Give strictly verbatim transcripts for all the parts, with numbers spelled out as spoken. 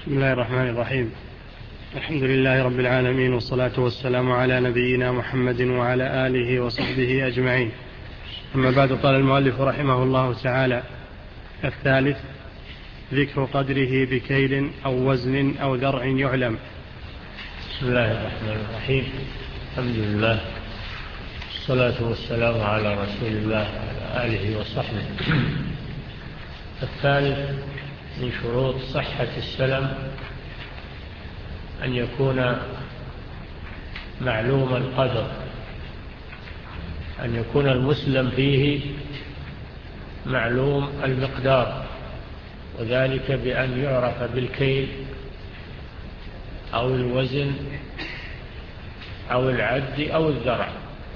بسم الله الرحمن الرحيم. الحمد لله رب العالمين، والصلاة والسلام على نبينا محمد وعلى آله وصحبه أجمعين. أما بعد، قال المؤلف رحمه الله تعالى: الثالث ذكر قدره بكيل أو وزن أو ذرع يعلم. بسم الله الرحمن الرحيم. الحمد لله، والصلاة والسلام على رسول الله وعلى آله وصحبه. الثالث من شروط صحة السلم أن يكون معلوم القدر، أن يكون المسلم فيه معلوم المقدار، وذلك بأن يعرف بالكيل أو الوزن أو العد أو الذرع.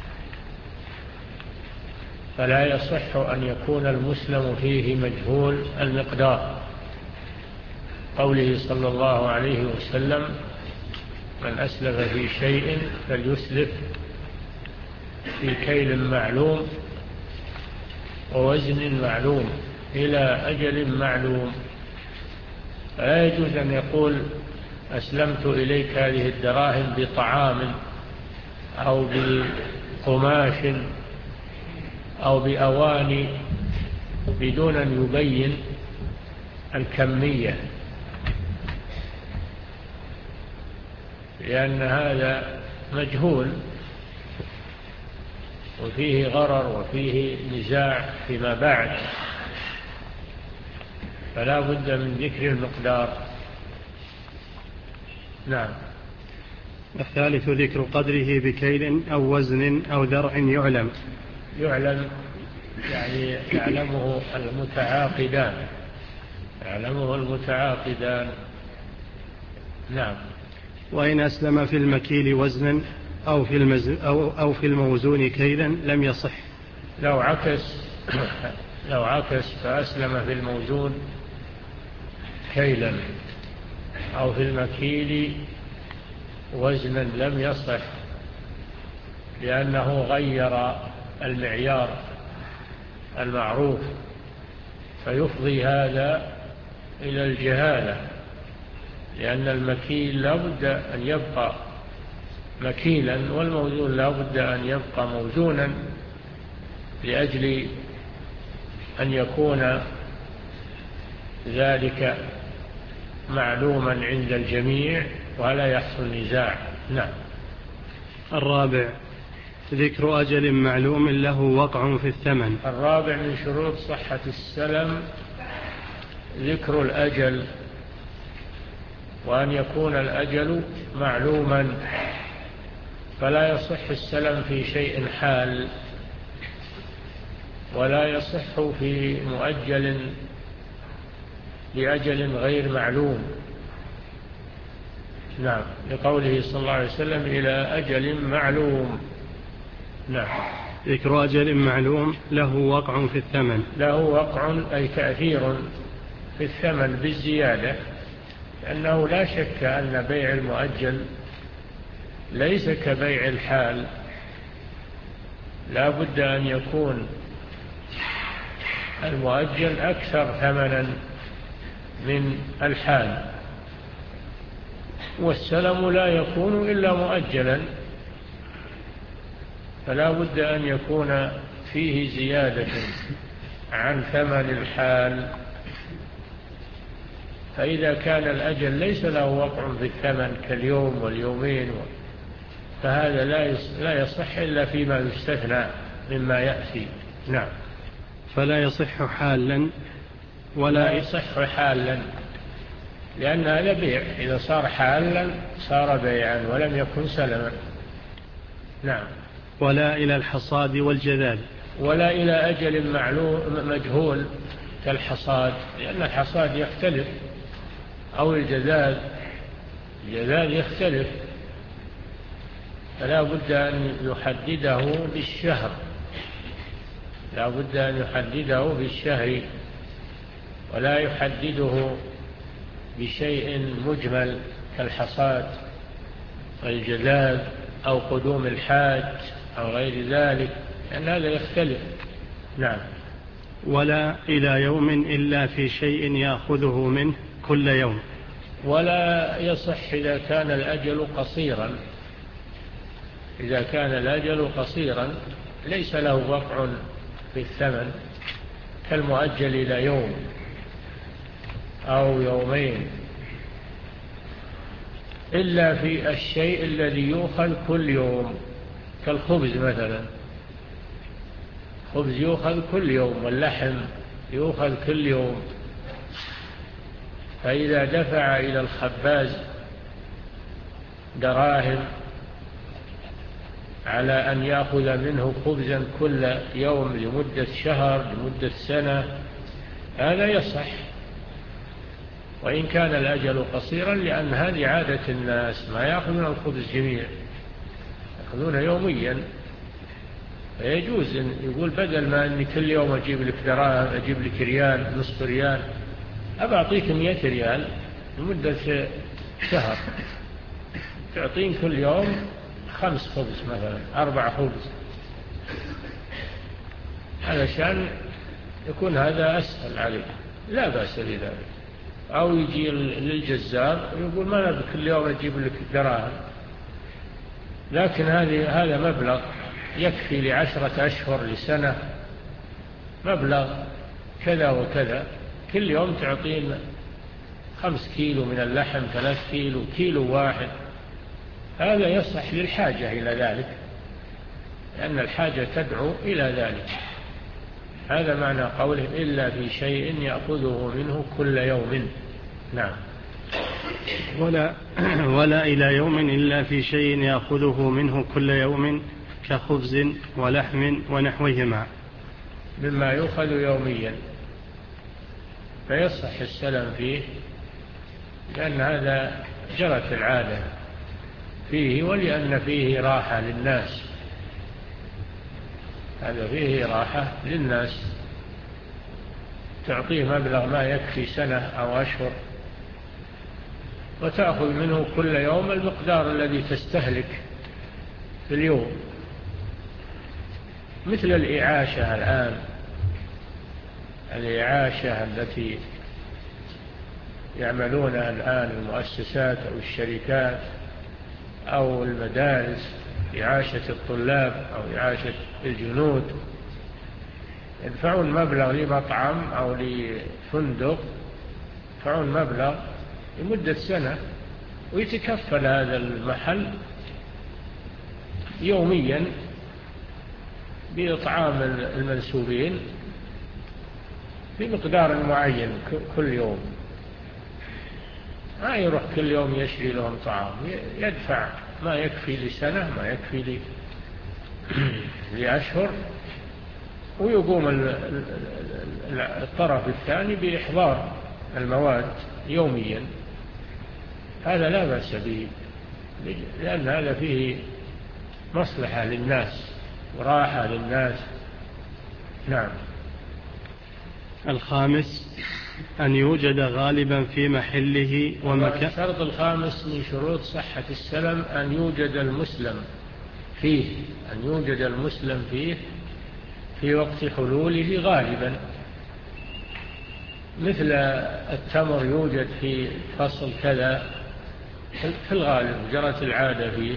فلا يصح أن يكون المسلم فيه مجهول المقدار، قوله صلى الله عليه وسلم: من أسلف في شيء فليسلف في كيل معلوم ووزن معلوم إلى أجل معلوم. فلا يجوز أن يقول: أسلمت إليك هذه الدراهم بطعام أو بقماش أو بأواني، بدون أن يبين الكمية، لأن هذا مجهول وفيه غرر وفيه نزاع فيما بعد، فلا بد من ذكر المقدار. نعم. الثالث ذكر قدره بكيل أو وزن أو ذرع يعلم. يعلم يعني يعلمه المتعاقدان، يعلمه المتعاقدان. نعم. وإن أسلم في المكيل وزنا أو في, المز... أو... أو في الموزون كيلا لم يصح. لو عكس لو عكس فأسلم في الموزون كيلا أو في المكيل وزنا لم يصح، لأنه غير المعيار المعروف، فيفضي هذا إلى الجهالة، لأن المكيل لا بد أن يبقى مكيلا والموزون لا بد أن يبقى موزونا، لأجل أن يكون ذلك معلوما عند الجميع ولا يحصل نزاع. نعم. الرابع ذكر أجل معلوم له وقع في الثمن. الرابع من شروط صحة السلم ذكر الأجل، وأن يكون الأجل معلوما، فلا يصح السلم في شيء حال، ولا يصح في مؤجل لأجل غير معلوم. نعم، لقوله صلى الله عليه وسلم: إلى أجل معلوم. نعم. ذكر أجل معلوم له وقع في الثمن. له وقع أي تأثير في الثمن بالزيادة، لأنه لا شك أن بيع المؤجل ليس كبيع الحال، لا بد أن يكون المؤجل أكثر ثمنا من الحال، والسلم لا يكون إلا مؤجلا، فلا بد أن يكون فيه زيادة عن ثمن الحال. فإذا كان الأجل ليس له وقع في الثمن كاليوم واليومين، فهذا لا يصح إلا فيما يستثنى مما يأتي. نعم. فلا يصح حالا ولا لا يصح حالا، لأن هذا بيع، إذا صار حالا صار بيعا ولم يكن سلما. نعم. ولا إلى الحصاد والجذاذ. ولا إلى أجل معلوم مجهول كالحصاد، لأن الحصاد يختلف، أو الجذاذ الجذاذ يختلف، فلا بد أن يحدده بالشهر، لا بد أن يحدده بالشهر، ولا يحدده بشيء مجمل كالحصاد والجذاذ أو قدوم الحاج أو غير ذلك، لأن هذا يختلف. نعم. ولا إلى يوم إلا في شيء يأخذه منه كل يوم. ولا يصح إذا كان الأجل قصيرا. إذا كان الأجل قصيرا ليس له وقع في الثمن كالمؤجل إلى يوم أو يومين، إلا في الشيء الذي يؤخذ كل يوم كالخبز مثلا. خبز يؤخذ كل يوم، واللحم يؤخذ كل يوم. فإذا دفع إلى الخباز دراهم على أن يأخذ منه خبزا كل يوم لمدة شهر لمدة سنة، هذا يصح وإن كان الأجل قصيرا، لأن هذه عادة الناس ما يأخذون الخبز جميع، يأخذونه يوميا. فيجوز أن يقول بدل ما أني كل يوم أجيب لك دراهم أجيب لك ريال نصف ريال، أبى أعطيك مئة ريال لمدة شهر، تعطين كل يوم خمس خبز مثلا أربع خبز، علشان يكون هذا أسهل عليك، لا بأس بذلك. أو يجي للجزار ويقول ما أنا كل يوم أجيب لك دراهم، لكن هذه هذا مبلغ يكفي لعشرة أشهر لسنة، مبلغ كذا وكذا، كل يوم تعطين خمس كيلو من اللحم، ثلاث كيلو، كيلو واحد، هذا يصح للحاجة إلى ذلك، لأن الحاجة تدعو إلى ذلك. هذا معنى قوله إلا في شيء يأخذه منه كل يوم. نعم. ولا, ولا إلى يوم إلا في شيء يأخذه منه كل يوم كخبز ولحم ونحوهما مما يؤخذ يوميا، فيصح السلم فيه، لأن هذا جرت العادة فيه، ولأن فيه راحة للناس، هذا فيه راحة للناس، تعطيه مبلغ ما يكفي سنة أو أشهر، وتأخذ منه كل يوم المقدار الذي تستهلك في اليوم، مثل الإعاشة الآن، الإعاشة التي يعملونها الآن المؤسسات أو الشركات أو المدارس، إعاشة الطلاب أو إعاشة الجنود، يدفعون مبلغ لمطعم أو لفندق، يدفعون مبلغ لمدة سنة، ويتكفل هذا المحل يوميا بإطعام المنسوبين في مقدار معين كل يوم، ما يروح كل يوم يشري لهم طعام، يدفع ما يكفي لسنة، ما يكفي لأشهر، ويقوم الطرف الثاني بإحضار المواد يوميا. هذا لا بأس به، لأن هذا فيه مصلحة للناس وراحة للناس. نعم. الخامس أن يوجد غالبا في محله ومكان. الشرط الخامس من شروط صحة السلم أن يوجد المسلم فيه، أن يوجد المسلم فيه في وقت حلوله غالبا، مثل التمر يوجد في فصل كذا في الغالب جرت العادة فيه،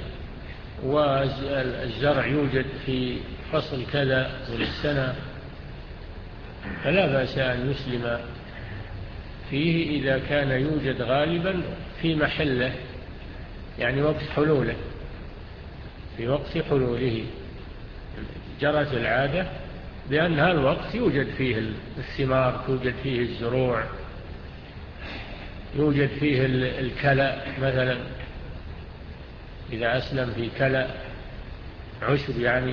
والزرع يوجد في فصل كذا من السنة، فلا بأس أن يسلم فيه إذا كان يوجد غالبا في محله، يعني وقت حلوله، في وقت حلوله جرت العادة بأن هالوقت يوجد فيه الثمار، يوجد فيه الزروع، يوجد فيه الكلأ مثلا، إذا أسلم في كلأ عشب يعني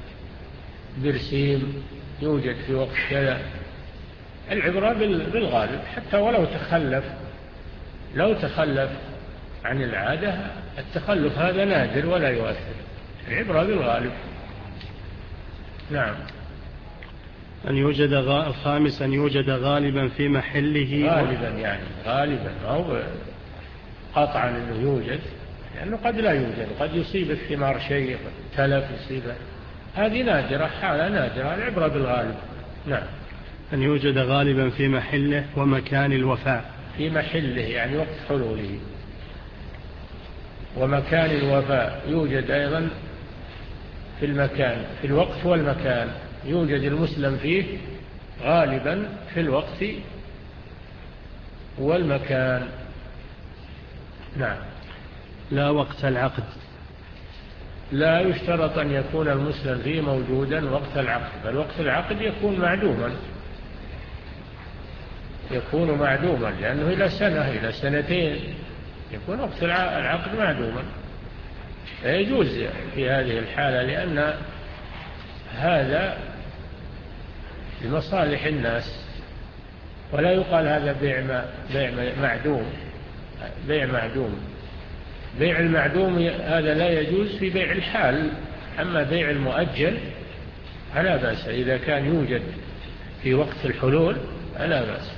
برسيم يوجد في وقت كذا. العبرة بالغالب، حتى ولو تخلف، لو تخلف عن العادة التخلف هذا نادر ولا يؤثر، العبرة بالغالب. نعم. أن يوجد غ... الخامس أن يوجد غالبا في محله. غالبا يعني غالبا أو قطعا أنه يوجد، لأنه قد لا يوجد، قد يصيب الثمار شيء، تلف يصيب، هذه نادرة، حالة نادرة، العبرة بالغالب. نعم. أن يوجد غالبا في محله ومكان الوفاء. في محله يعني وقت حلوله. ومكان الوفاء يوجد أيضا في المكان، في الوقت والمكان، يوجد المسلم فيه غالبا في الوقت والمكان. نعم. لا وقت العقد. لا يشترط أن يكون المسلم فيه موجودا وقت العقد، بل وقت العقد يكون معدوما، يكون معدوما لأنه إلى سنة إلى سنتين يكون وقت العقد معدوما. يجوز في هذه الحالة لأن هذا لمصالح الناس، ولا يقال هذا بيع بيع معدوم. بيع معدوم بيع المعدوم هذا لا يجوز في بيع الحال. أما بيع المؤجل فلا بأس إذا كان يوجد في وقت الحلول فلا بأس،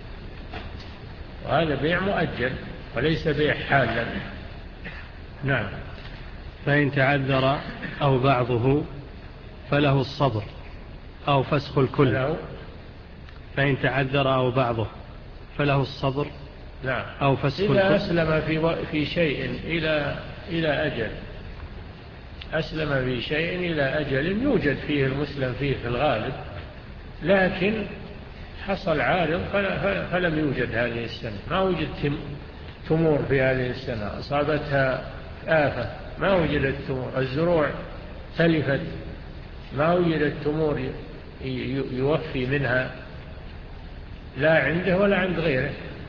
وهذا بيع مؤجل وليس بيع حالا. نعم. فإن تعذر أو بعضه فله الصبر أو فسخ الكل. فله فإن تعذر أو بعضه فله الصبر. نعم. أو فسخ الكل. إذا أسلم في في شيء إلى إلى أجل، أسلم في شيء إلى أجل يوجد فيه المسلم فيه في الغالب، لكن حصل عارض فلم يوجد هذه السنة، ما وجد تمور في هذه السنة، أصابتها آفة، ما وجدت تمور، الزروع تلفت، ما وجدت تمور يوفي منها لا عنده ولا عند غيره،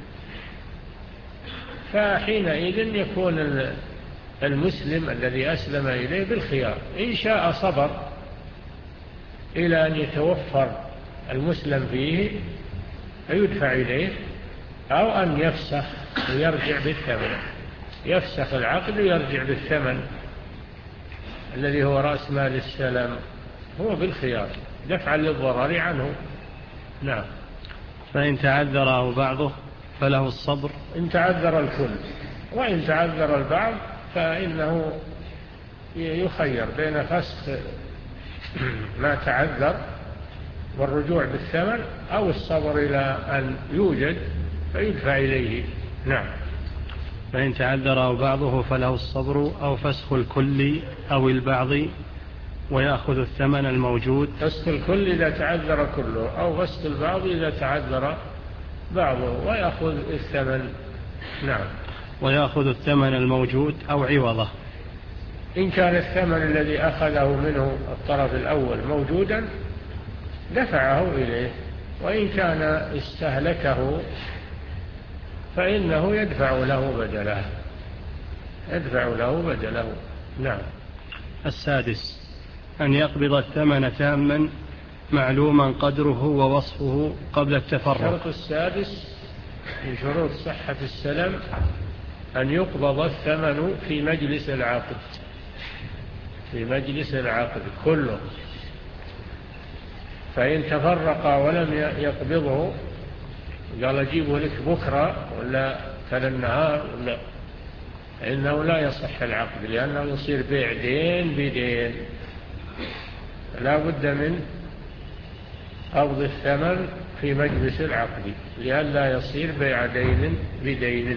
فحينئذ يكون المسلم الذي أسلم إليه بالخيار، إن شاء صبر إلى أن يتوفر المسلم فيه فيدفع إليه، أو أن يفسخ ويرجع بالثمن، يفسخ العقد ويرجع بالثمن الذي هو رأس مال السلام، هو بالخيار دفعا للضرر عنه. نعم. فإن تعذر أو بعضه فله الصبر. إن تعذر الكل، وإن تعذر البعض فإنه يخير بين فسخ ما تعذر والرجوع بالثمن أو الصبر إلى أن يوجد فيدفع إليه. نعم. فإن تعذر أو بعضه فله الصبر أو فسخ الكل أو البعض ويأخذ الثمن الموجود. فسخ الكل إذا تعذر كله، أو فسخ البعض إذا تعذر بعضه ويأخذ الثمن. نعم. ويأخذ الثمن الموجود أو عوضه. إن كان الثمن الذي أخذه منه الطرف الأول موجودا دفعه إليه، وإن كان استهلكه فإنه يدفع له بدله، يدفع له بدله. نعم. السادس أن يقبض الثمن تاما معلوما قدره ووصفه قبل التفرق. الشرط السادس من شروط صحة السلم أن يقبض الثمن في مجلس العقد، في مجلس العقد كله، فإن تفرق ولم يقبضه قال أجيبه لك بكرة ولا كان النهار ولا، إنه لا يصح العقد، لأنه يصير بيع دين بدين، لا بد من قبض الثمن في مجلس العقد لئلا يصير بيع دين بدين.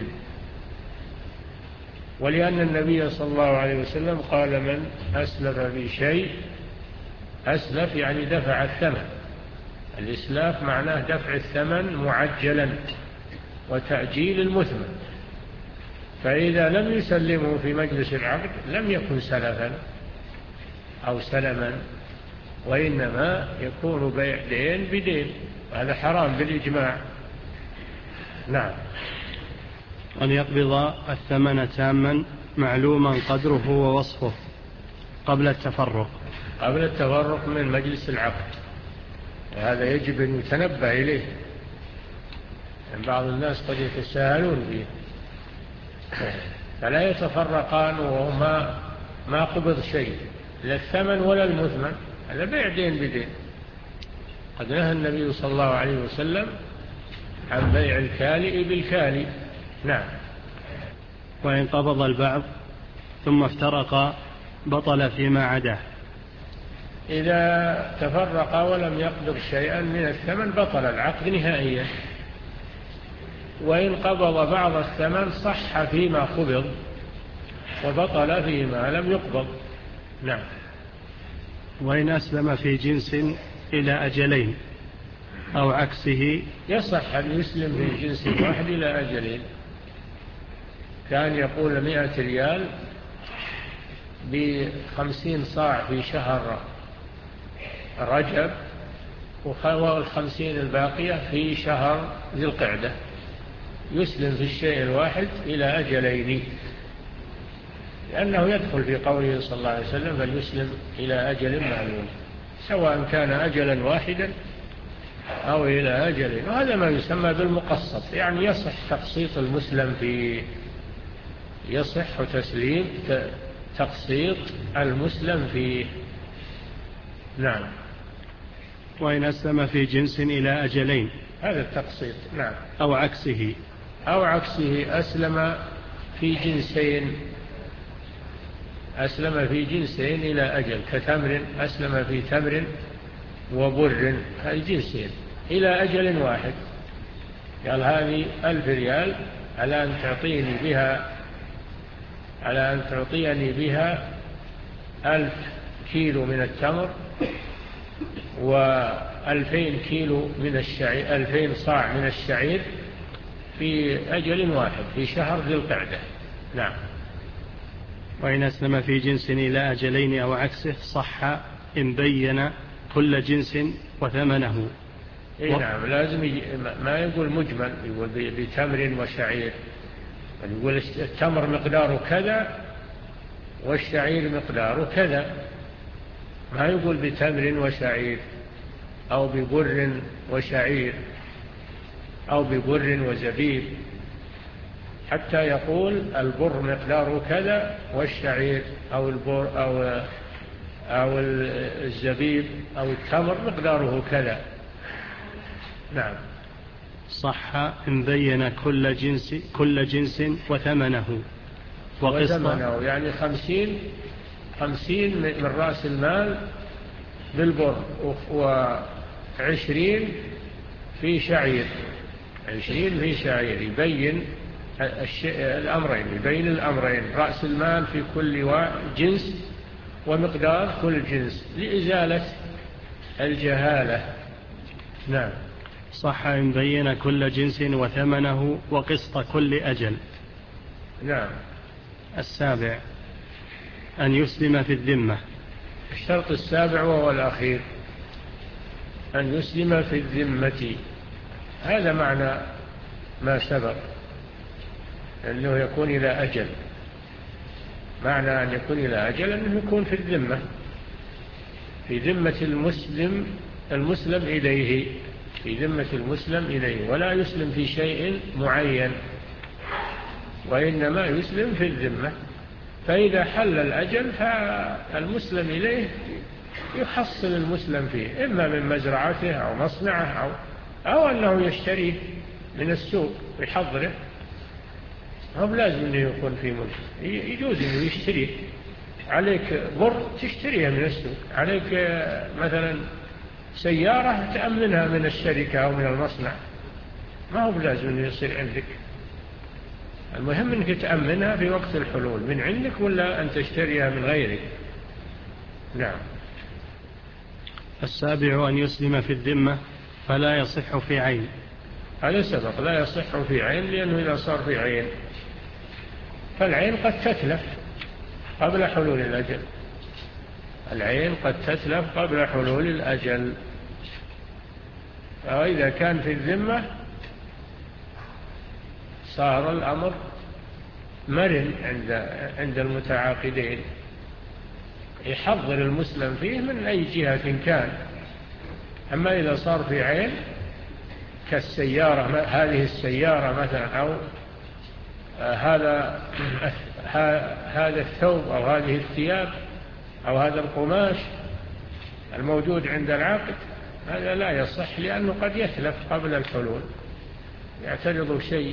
ولأن النبي صلى الله عليه وسلم قال من أسلف في شيء، أسلف يعني دفع الثمن، الإسلاف معناه دفع الثمن معجلا وتأجيل المثمن، فإذا لم يسلمه في مجلس العقد لم يكن سلفا أو سلما، وإنما يكون بيع دين بدين، هذا حرام بالإجماع. نعم. أن يقبض الثمن تاما معلوما قدره ووصفه قبل التفرق. قبل التفرق من مجلس العقد، هذا يجب أن يتنبه إليه، يعني بعض الناس قد يتساهلون به، فلا يتفرقان وهما ما قبض شيء، لا الثمن ولا المثمن، هذا بيع دين بدين. قد نهى النبي صلى الله عليه وسلم عن بيع الكالئ بالكالئ. نعم. وإن قبض البعض ثم افترق بطل فيما عداه. إذا تفرق ولم يقبض شيئا من الثمن بطل العقد نهائيا، وإن قبض بعض الثمن صح فيما قبض وبطل فيما لم يقبض. نعم. وإن أسلم في جنس إلى أجلين أو عكسه يصح أن يسلم في جنس واحد إلى أجلين. كان يقول مئة ريال بخمسين صاع في شهر رجب والخمسين الباقية في شهر ذي القعدة، يسلم في الشيء الواحد إلى أجلين، لأنه يدخل في قوله صلى الله عليه وسلم بل يسلم إلى أجل معلوم، سواء كان أجلا واحدا أو إلى أجل. وهذا ما يسمى بالمقسط، يعني يصح تقسيط المسلم في يصح تسليم تقسيط المسلم فيه. نعم. وإن أسلم في جنس إلى أجلين هذا التقسيط. نعم. أو عكسه أو عكسه أسلم في جنسين أسلم في جنسين إلى أجل، كتمر أسلم في تمر وبر، هذه جنسين إلى أجل واحد. قال هذه ألف ريال على أن تعطيني بها على أن تعطيني بها ألف كيلو من التمر وألفين كيلو من الشعير، ألفين صاع من الشعير في أجل واحد في شهر ذي القعدة. نعم. وإن أسلم في جنس إلى أجلين أو عكسه صح إن بين كل جنس وثمنه. إيه نعم، لازم ما يقول مجمل، يقول بتمر وشعير، يقول التمر مقداره كذا والشعير مقداره كذا، ما يقول بتمر وشعير أو ببر وشعير أو ببر وزبيب، حتى يقول البر مقداره كذا والشعير أو البر أو أو الزبيب أو التمر مقداره كذا. نعم. صح إن بين كل جنس كل جنس وثمنه وثمنه، يعني خمسين خمسين من رأس المال بالبر وعشرين في شعير، عشرين في شعير، يبين الأمرين، يبين الأمرين، رأس المال في كل جنس ومقدار كل جنس لإزالة الجهالة. نعم. صح إن بين كل جنس وثمنه وقسط كل أجل. نعم. السابع أن يسلم في الذمة. الشرط السابع وهو الأخير أن يسلم في الذمة، هذا معنى ما سبق، أنه يكون إلى أجل. معنى أن يكون إلى أجل أنه يكون في الذمة، في ذمة المسلم المسلم إليه، في ذمة المسلم إليه، ولا يسلم في شيء معين، وإنما يسلم في الذمة. فإذا حل الأجل فالمسلم إليه يحصل المسلم فيه، إما من مزرعته أو مصنعه أو, أو أنه يشتريه من السوق ويحضره. هو لازم أنه يكون في ملك، يجوز أنه يشتريه. عليك بر تشتريها من السوق، عليك مثلا سيارة تأمنها من الشركة أو من المصنع، ما هو لازم أنه يصير عندك، المهم أنك تأمنها في وقت الحلول من عندك ولا أن تشتريها من غيرك. نعم. السابع أن يسلم في الذمة فلا يصح في عين. هذا سبق، لا يصح في عين، لأنه إذا صار في عين فالعين قد تتلف قبل حلول الأجل، العين قد تتلف قبل حلول الأجل. فإذا كان في الذمة صار الأمر مرن عند عند المتعاقدين، يحضر المسلم فيه من أي جهة كان. أما إذا صار في عين كالسيارة، هذه السيارة مثلا، أو هذا هذا الثوب أو هذه الثياب أو هذا القماش الموجود عند العاقد، هذا لا يصح، لأنه قد يتلف قبل الحلول، يعترض شيء.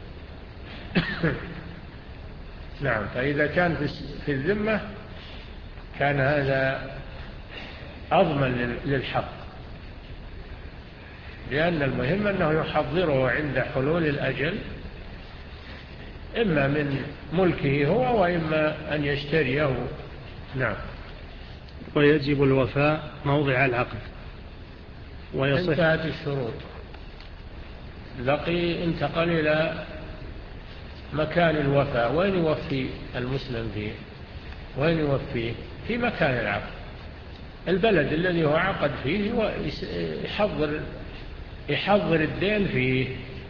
نعم. فإذا كان في الذمة كان هذا أضمن للحق، لأن المهم أنه يحضره عند حلول الأجل، إما من ملكه هو وإما أن يشتريه. نعم. ويجب الوفاء موضع العقد ويصح. انتهت الشروط، لقي انتقل إلى مكان الوفاء. وين يوفي المسلم فيه؟ وين يوفيه؟ في مكان العقد، البلد الذي هو عقد فيه يحضر يحضر الدين فيه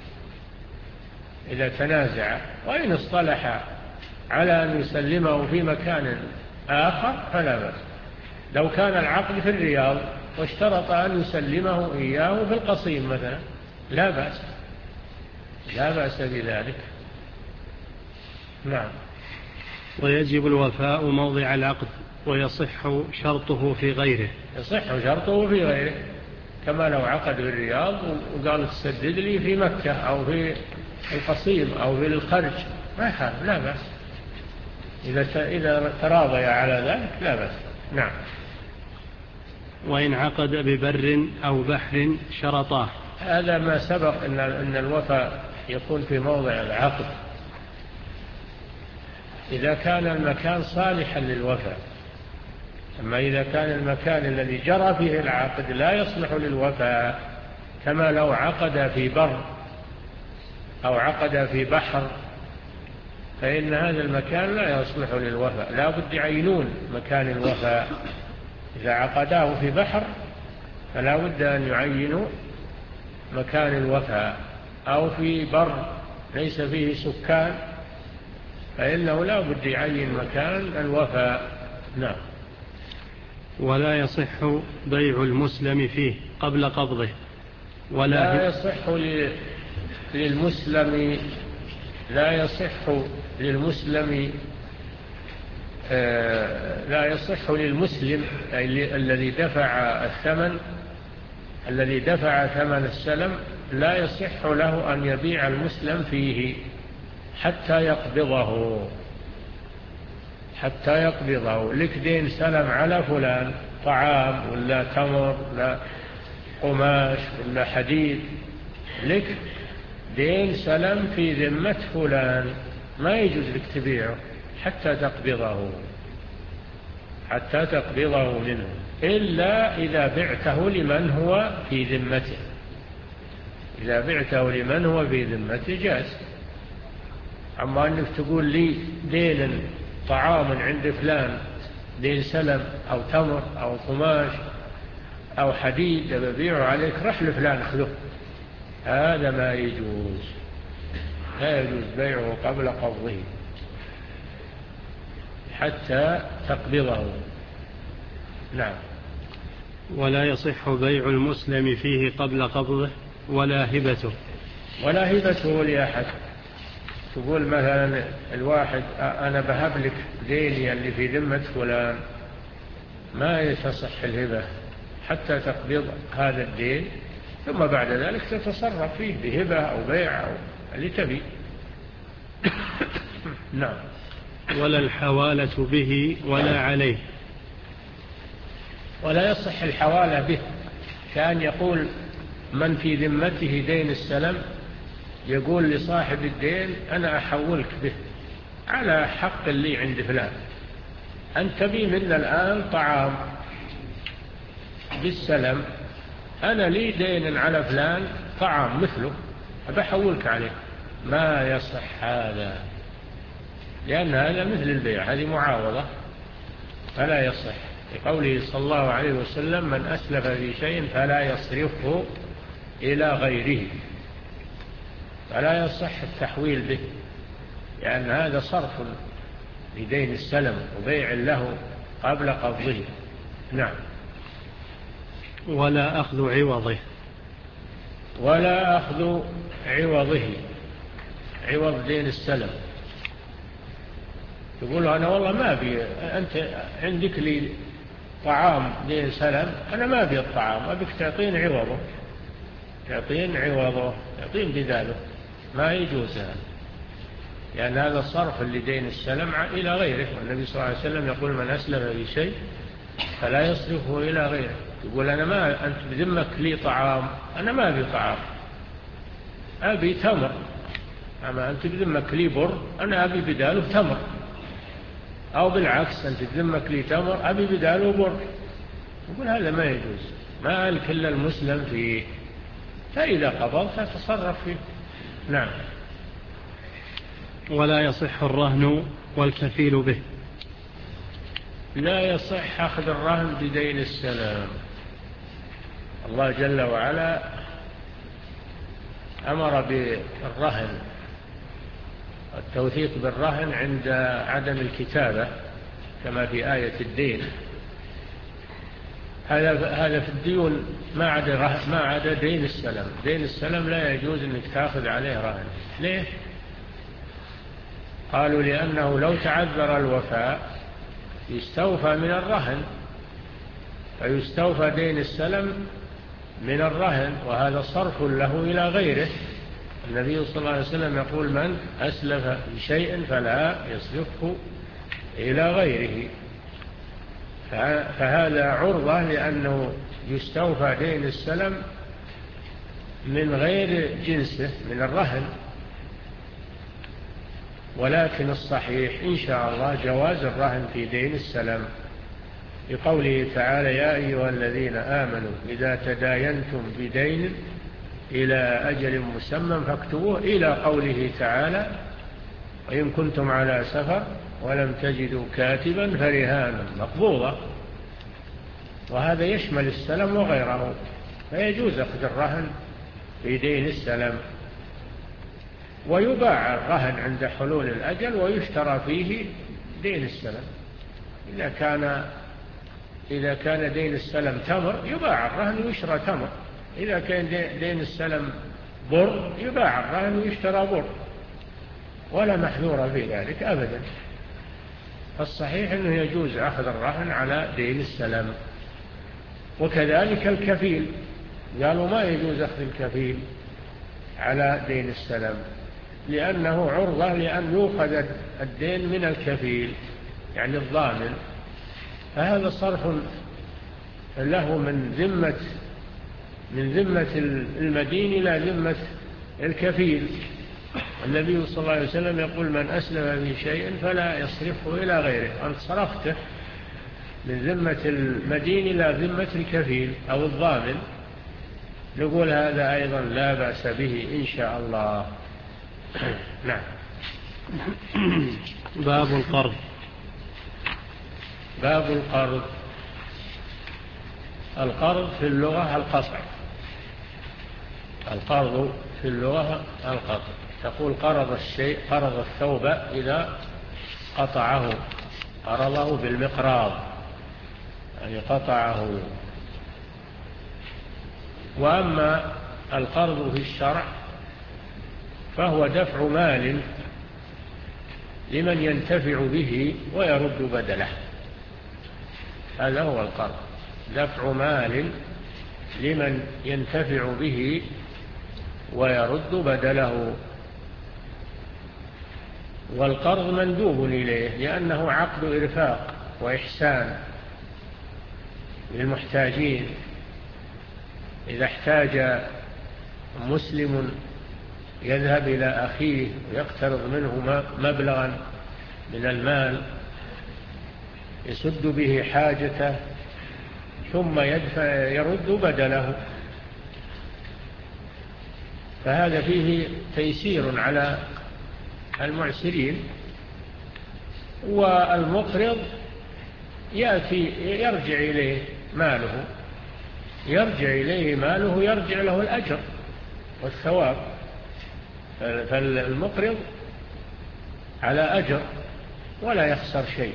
إذا تنازع. وإن اصطلح على أن يسلمه في مكان آخر فلا بأس. لو كان العقد في الرياض واشترط أن يسلمه إياه في القصيم مثلا لا بأس، لا بأس بذلك. نعم. ويجب الوفاء موضع العقد ويصح شرطه في غيره. يصح شرطه في غيره، كما لو عقد في الرياض وقال تسدد لي في مكة أو في القصيم أو في الخرج ما يخالف، لا بأس. إذا إذا تراضي على ذلك لا بأس. نعم. وإن عقد ببر أو بحر شرطاه. هذا ما سبق أن أن الوفاء يكون في موضع العقد إذا كان المكان صالحا للوفاء. أما إذا كان المكان الذي جرى فيه العقد لا يصلح للوفاء، كما لو عقد في بر أو عقد في بحر، فإن هذا المكان لا يصلح للوفاء، لا بد يعينون مكان الوفاء. إذا عقداه في بحر فلا بد أن يعينوا مكان الوفاء، أو في بر ليس فيه سكان فإنه لا بد يعين مكان الوفاء. نعم. ولا يصح بيع المسلم فيه قبل قبضه. ولا لا يصح للمسلم لا يصح للمسلم لا يصح للمسلم الذي دفع الثمن الذي دفع ثمن السلم لا يصح له أن يبيع المسلم فيه حتى يقبضه حتى يقبضه. لك دين سلم على فلان، طعام ولا تمر ولا قماش ولا حديد، لك دين سلم في ذمة فلان، ما يجوز لك تبيعه حتى تقبضه حتى تقبضه منه، إلا إذا بعته لمن هو في ذمته. إذا بعته لمن هو في ذمته جاز. أما أنك تقول لي دين طعام عند فلان، دين سلم أو تمر أو قماش أو حديد ببيعه عليك، رح لفلان خذه، هذا ما يجوز، لا يجوز بيعه قبل قبضه حتى تقبضه. نعم. ولا يصح بيع المسلم فيه قبل قبضه ولا هبته. ولا هبته لأحد. تقول مثلا الواحد أنا بهب لك ديني اللي في ذمة فلان، ما يتصح الهبة حتى تقبض هذا الدين، ثم بعد ذلك تتصرف فيه بهبة أو بيع أو اللي تبي. نعم. ولا الحوالة به ولا عليه. ولا يصح الحوالة به، كان يقول من في ذمته دين السلم يقول لصاحب الدين أنا أحولك به على حق لي عند فلان، أنت بي منا الآن طعام بالسلم، أنا لي دين على فلان طعام مثله أبحولك عليه. ما يصح هذا، لأن هذا مثل البيع، هذه معاوضة، فلا يصح. لقوله صلى الله عليه وسلم من أسلف في شيء فلا يصرفه إلى غيره، فلا يصح التحويل به، لأن هذا صرف لدين السلم وبيع له قبل قبضه. نعم. ولا أخذ عوضه. ولا أخذ عوضه، عوض دين السلم. يقول أنا والله ما بي، أنت عندك لي طعام دين سلم، أنا ما بي الطعام، أبيك تعطين عوضه، تعطين عوضه، تعطين بداله، ما يجوز هذا، لأن هذا صرف لدين السلم إلى غيره. والنبي صلى الله عليه وسلم يقول من أسلم بشيء فلا يصرفه إلى غيره. يقول أنا ما أنت بذمك لي طعام، أنا ما أبي طعام، أبي تمر. أما أنت بذمك لي بر، أنا أبي بداله تمر. أو بالعكس، أنت بذمك لي تمر، أبي بداله بر. يقول هذا ما يجوز، ما الكل المسلم فيه، فإذا قبضت فتصرف فيه. نعم. ولا يصح الرهن والكفيل به. لا يصح أخذ الرهن بدين السلام. الله جل وعلا أمر بالرهن، التوثيق بالرهن عند عدم الكتابة كما في آية الدين. هذا هذا في الديون ما عدا ما عدا دين السلام. دين السلام لا يجوز أنك تأخذ عليه رهن. ليه؟ قالوا لأنه لو تعذر الوفاء يستوفى من الرهن، فيستوفى دين السلم من الرهن، وهذا صرف له إلى غيره. النبي صلى الله عليه وسلم يقول من أسلف بشيء فلا يصرفه إلى غيره. فهذا عرضة لأنه يستوفى دين السلم من غير جنسه من الرهن. ولكن الصحيح إن شاء الله جواز الرهن في دين السلم، لقوله تعالى يا أيها الذين آمنوا إذا تداينتم بدين إلى أجل مسمى فاكتبوه، إلى قوله تعالى وإن كنتم على سفر ولم تجدوا كاتبا فرهان مقبوضة. وهذا يشمل السلم وغيره، فيجوز أخذ الرهن في دين السلم. ويباع الرهن عند حلول الأجل ويشترى فيه دين السلم. إذا كان إذا كان دين السلم تمر يباع الرهن ويشترى تمر، إذا كان دين السلم بر يباع الرهن ويشترى بر، ولا محذور في ذلك أبدا. الصحيح أنه يجوز أخذ الرهن على دين السلم. وكذلك الكفيل، قالوا ما يجوز أخذ الكفيل على دين السلم لأنه عرضة لأن يؤخذ الدين من الكفيل يعني الضامن، فهذا صرف له من ذمة من ذمة المدين إلى ذمة الكفيل. النبي صلى الله عليه وسلم يقول من أسلم في شيء فلا يصرفه إلى غيره. أنت صرفته من ذمة المدين إلى ذمة الكفيل أو الضامن، نقول هذا أيضا لا بأس به إن شاء الله. نعم. باب القرض. باب القرض. القرض في اللغة القطع. القرض في اللغة القطع. تقول قرض الشيء، قرض الثوب إذا قطعه، قرضه بالمقراض يعني قطعه. وأما القرض في الشرع فهو دفع مال لمن ينتفع به ويرد بدله. هذا هو القرض، دفع مال لمن ينتفع به ويرد بدله. والقرض مندوب إليه لأنه عقد إرفاق وإحسان للمحتاجين. إذا احتاج مسلم يذهب إلى أخيه ويقترض منه مبلغا من المال يسد به حاجته ثم يدفع يرد بدله، فهذا فيه تيسير على المعسرين. والمقرض يأتي يرجع إليه ماله يرجع إليه ماله يرجع له الأجر والثواب. فالمقرض على أجر ولا يخسر شيء.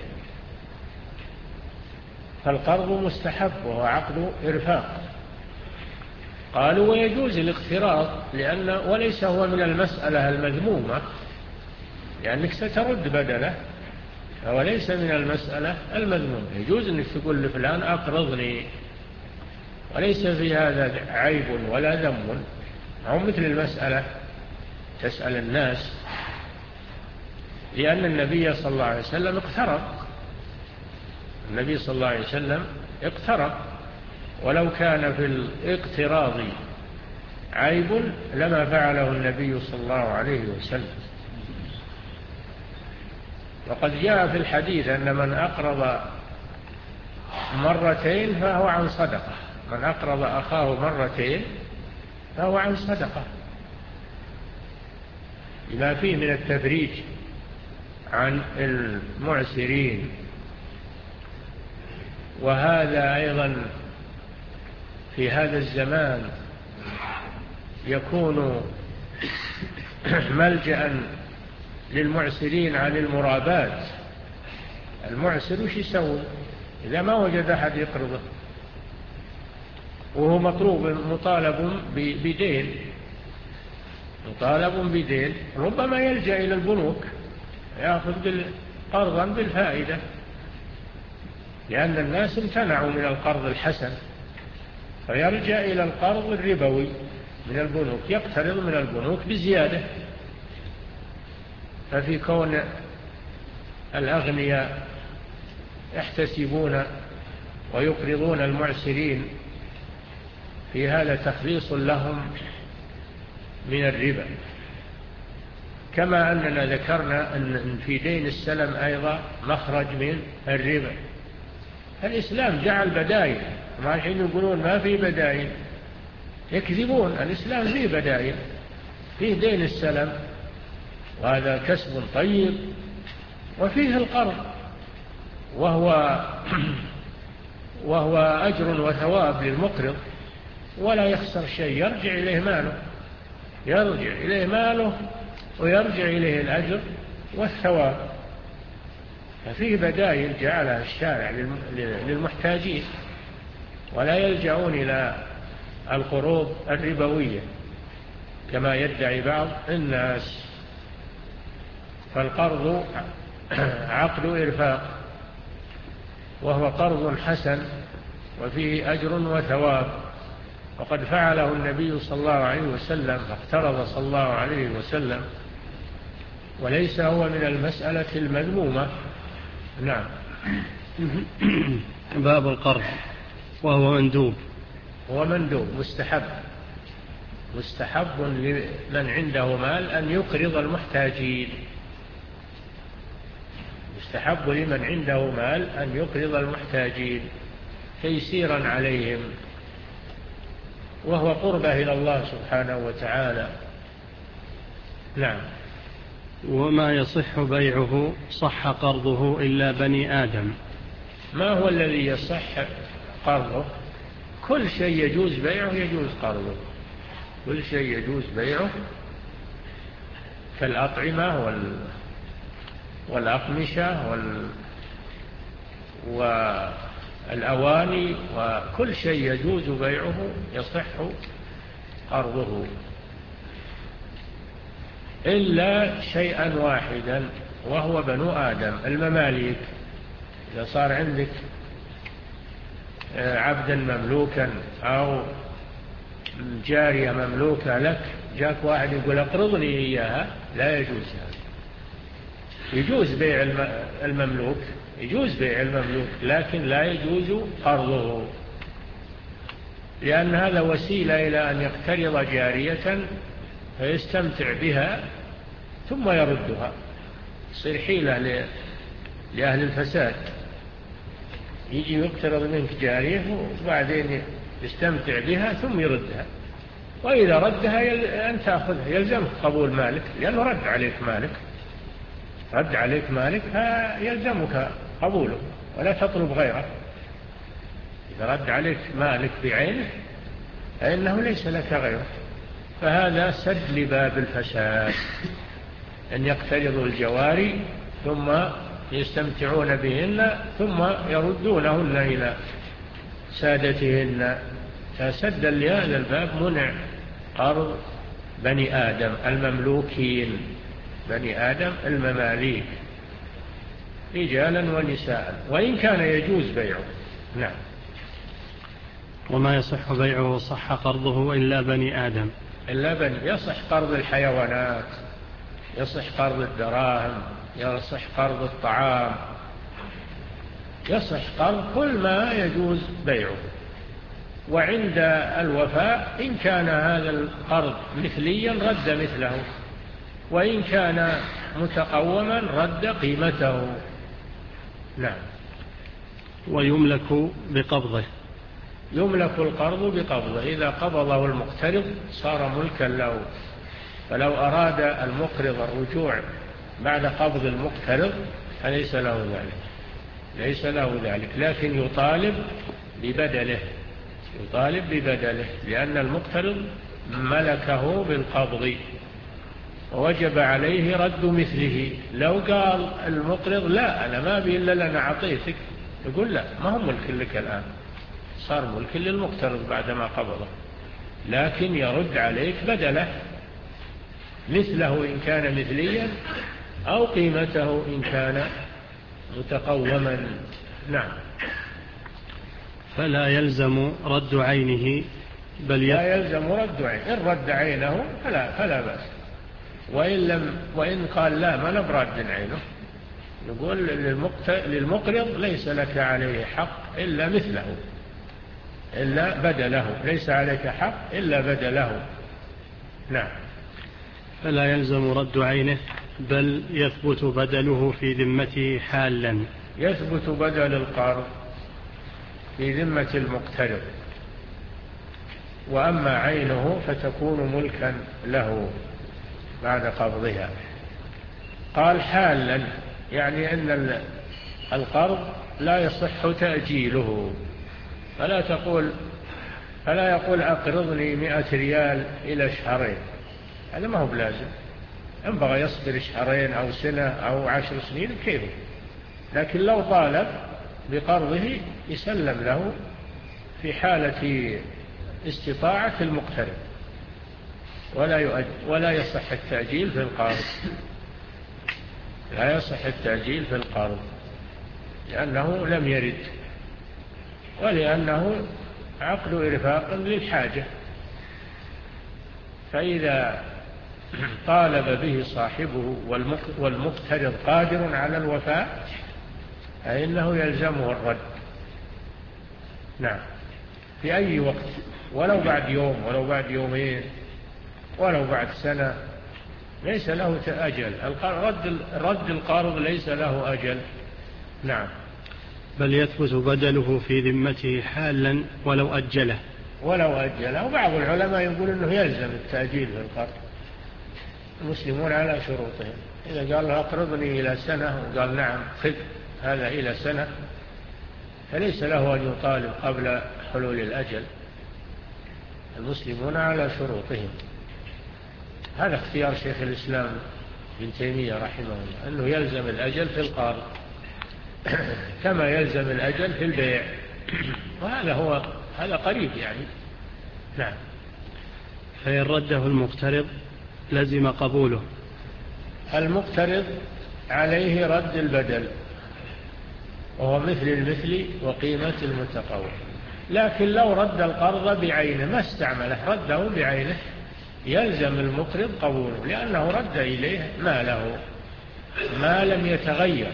فالقرض مستحب وهو عقد إرفاق. قالوا ويجوز الاقتراض لأن وليس هو من المسألة المذمومة لأنك سترد بدله، وليس من المسألة المذمومة. يجوز أنك تقول لفلان أقرضني، وليس في هذا عيب ولا ذم. أو مثل المسألة تسأل الناس، لأن النبي صلى الله عليه وسلم اقترض. النبي صلى الله عليه وسلم اقترض ولو كان في الاقتراض عيب لما فعله النبي صلى الله عليه وسلم. وقد جاء في الحديث أن من أقرض مرتين فهو عن صدقة، من أقرض أخاه مرتين فهو عن صدقة، لما فيه من التفريج عن المعسرين. وهذا أيضا في هذا الزمان يكون ملجأ للمعسرين عن المرابات. المعسر وش يسوي إذا ما وجد أحد يقرضه وهو مطلوب مطالب بدين مطالب بدين ربما يلجأ إلى البنوك يأخذ قرضا بالفائدة، لأن الناس امتنعوا من القرض الحسن، فيرجع إلى القرض الربوي من البنوك، يقترض من البنوك بزيادة. ففي كون الأغنياء يحتسبون ويقرضون المعسرين في هذا تخليص لهم من الربا. كما أننا ذكرنا أن في دين السلم أيضا مخرج من الربا. الإسلام جعل بدائل، ما حين يقولون ما في بدائل يكذبون. الإسلام فيه بدائل، فيه دين السلم وهذا كسب طيب، وفيه القرض وهو وهو أجر وثواب للمقرض ولا يخسر شيء، يرجع إليه ماله يرجع إليه ماله ويرجع إليه الأجر والثواب. ففيه بدائل جعلها الشارع للمحتاجين، ولا يلجؤون إلى القروض الربوية كما يدعي بعض الناس. فالقرض عقد إرفاق، وهو قرض حسن وفيه أجر وثواب، وقد فعله النبي صلى الله عليه وسلم، فاقترض صلى الله عليه وسلم، وليس هو من المسألة المذمومة. نعم. باب القرض وهو مندوب. هو مندوب مستحب مستحب لمن عنده مال أن يقرض المحتاجين مستحب لمن عنده مال أن يقرض المحتاجين تيسيرا عليهم، وهو قربة إلى الله سبحانه وتعالى. نعم. وما يصح بيعه صح قرضه إلا بني آدم. ما هو الذي يصح قرضه؟ كل شيء يجوز بيعه يجوز قرضه، كل شيء يجوز بيعه كالأطعمة وال... والأقمشة وال... والأواني، وكل شيء يجوز بيعه يصح قرضه إلا شيئا واحدا، وهو بنو آدم المماليك. إذا صار عندك عبدا مملوكا أو جارية مملوكة لك، جاك واحد يقول أقرضني إياها، لا يجوز هذا. يجوز بيع المملوك يجوز بيع المملوك لكن لا يجوز قرضه، لأن هذا وسيلة إلى أن يقترض جارية فيستمتع بها ثم يردها، يصير حيلة لأهل الفساد. يجي يقترض منك جارية وبعدين يستمتع بها ثم يردها، وإذا ردها يل... أن تأخذها يلزمك قبول مالك، لأنه رد عليك مالك رد عليك مالك يلزمك قبوله ولا تطلب غيره. إذا رد عليك مالك بعينه فإنه ليس لك غيره. فهذا سد لباب الفساد، أن يقترضوا الجواري ثم يستمتعون بهن ثم يردونهن إلى سادتهن. فسدا لهذا الباب منع قرض بني آدم المملوكين، بني آدم المماليك رجالا ونساء، وإن كان يجوز بيعه. نعم. وما يصح بيعه صح قرضه إلا بني آدم. إلا بني يصح قرض الحيوانات، يصح قرض الدراهم، يصح قرض الطعام، يصح قرض كل ما يجوز بيعه. وعند الوفاء إن كان هذا القرض مثليا رد مثله، وإن كان متقوما رد قيمته. نعم. ويملك بقبضه. يملك القرض بقبضه، إذا قبضه المقترض صار ملكا له، فلو أراد المقرض الرجوع بعد قبض المقترض فليس له ذلك، ليس له ذلك، لكن يطالب ببدله، يطالب ببدله، لأن المقترض ملكه بالقبض ووجب عليه رد مثله. لو قال المقرض لا أنا ما بي إلا لأنا أعطيتك، يقول لا، ما هو ملك لك الآن، صار ملك للمقترض بعدما قبضه، لكن يرد عليك بدله مثله إن كان مثليا أو قيمته إن كان متقوما. نعم. فلا يلزم رد عينه بل لا يلزم رد عينه، إن رد عينه فلا, فلا بأس، وإن, لم وإن قال لا ما نبرد عينه، نقول للمقرض ليس لك عليه حق إلا مثله، إلا بدله، ليس عليك حق إلا بدله. نعم. فلا يلزم رد عينه بل يثبت بدله في ذمته حالا. يثبت بدل القرض في ذمة المقترض، وأما عينه فتكون ملكا له بعد قبضها. قال حالا، يعني أن القرض لا يصح تأجيله، فلا تقول فلا يقول أقرضني مئة ريال إلى شهرين، هذا ما هو بلازم، إن بغى يصبر شهرين أو سنة أو عشر سنين كيف، لكن لو طالب بقرضه يسلم له في حالة استطاعة المقترض، ولا يؤجل ولا يصح التأجيل في القرض، لا يصح التأجيل في القرض لأنه لم يرد، ولأنه عقد إرفاق للحاجة، فإذا طالب به صاحبه والمقترض قادر على الوفاء فإنه يلزمه الرد. نعم. في أي وقت، ولو بعد يوم ولو بعد يومين ولو بعد سنة، ليس له أجل، رد رد القارض ليس له أجل. نعم. بل يثبت بدله في ذمته حالا ولو أجله. ولو أجله، وبعض العلماء يقول أنه يلزم التأجيل في القرض، المسلمون على شروطهم، إذا قال له أقرضني إلى سنة وقال نعم خذ هذا إلى سنة فليس له أن يطالب قبل حلول الأجل، المسلمون على شروطهم. هذا اختيار شيخ الإسلام ابن تيمية رحمه الله، أنه يلزم الأجل في القرض كما يلزم الأجل في البيع، وهذا هو هذا قريب يعني. نعم. فإن رده المقترض لزم قبوله. المقترض عليه رد البدل وهو مثل المثل وقيمة المتقوم، لكن لو رد القرض بعينه ما استعمله، رده بعينه، يلزم المقرض قبوله، لأنه رد إليه ما له ما لم يتغير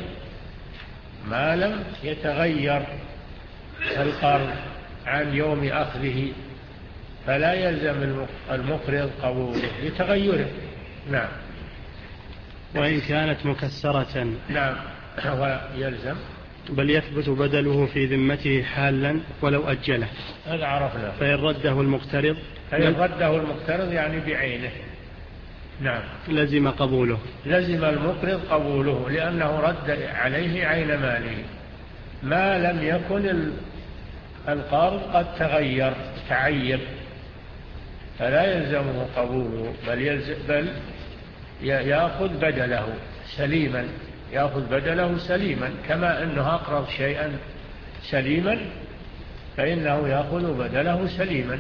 ما لم يتغير القرض عن يوم أخذه، فلا يلزم المقرض قبوله لتغيره. نعم. وإن كانت مكسرة. نعم. ويلزم بل يثبت بدله في ذمته حالا ولو أجله. هذا عرفنا. فإن رده المقترض فإن رده المقترض يعني بعينه. نعم. لزم قبوله. لزم المقرض قبوله، لأنه رد عليه عين ماله ما لم يكن القرض قد تغير تعيب، فلا يلزمه قبوله، بل, يلزم بل يأخذ بدله سليما، يأخذ بدله سليما، كما أنه أقرض شيئا سليما فإنه يأخذ بدله سليما.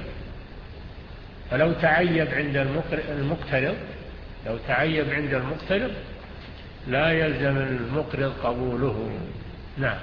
فلو تعيب عند المقترض لو تعيب عند المقترض لا يلزم المقرض قبوله. نعم.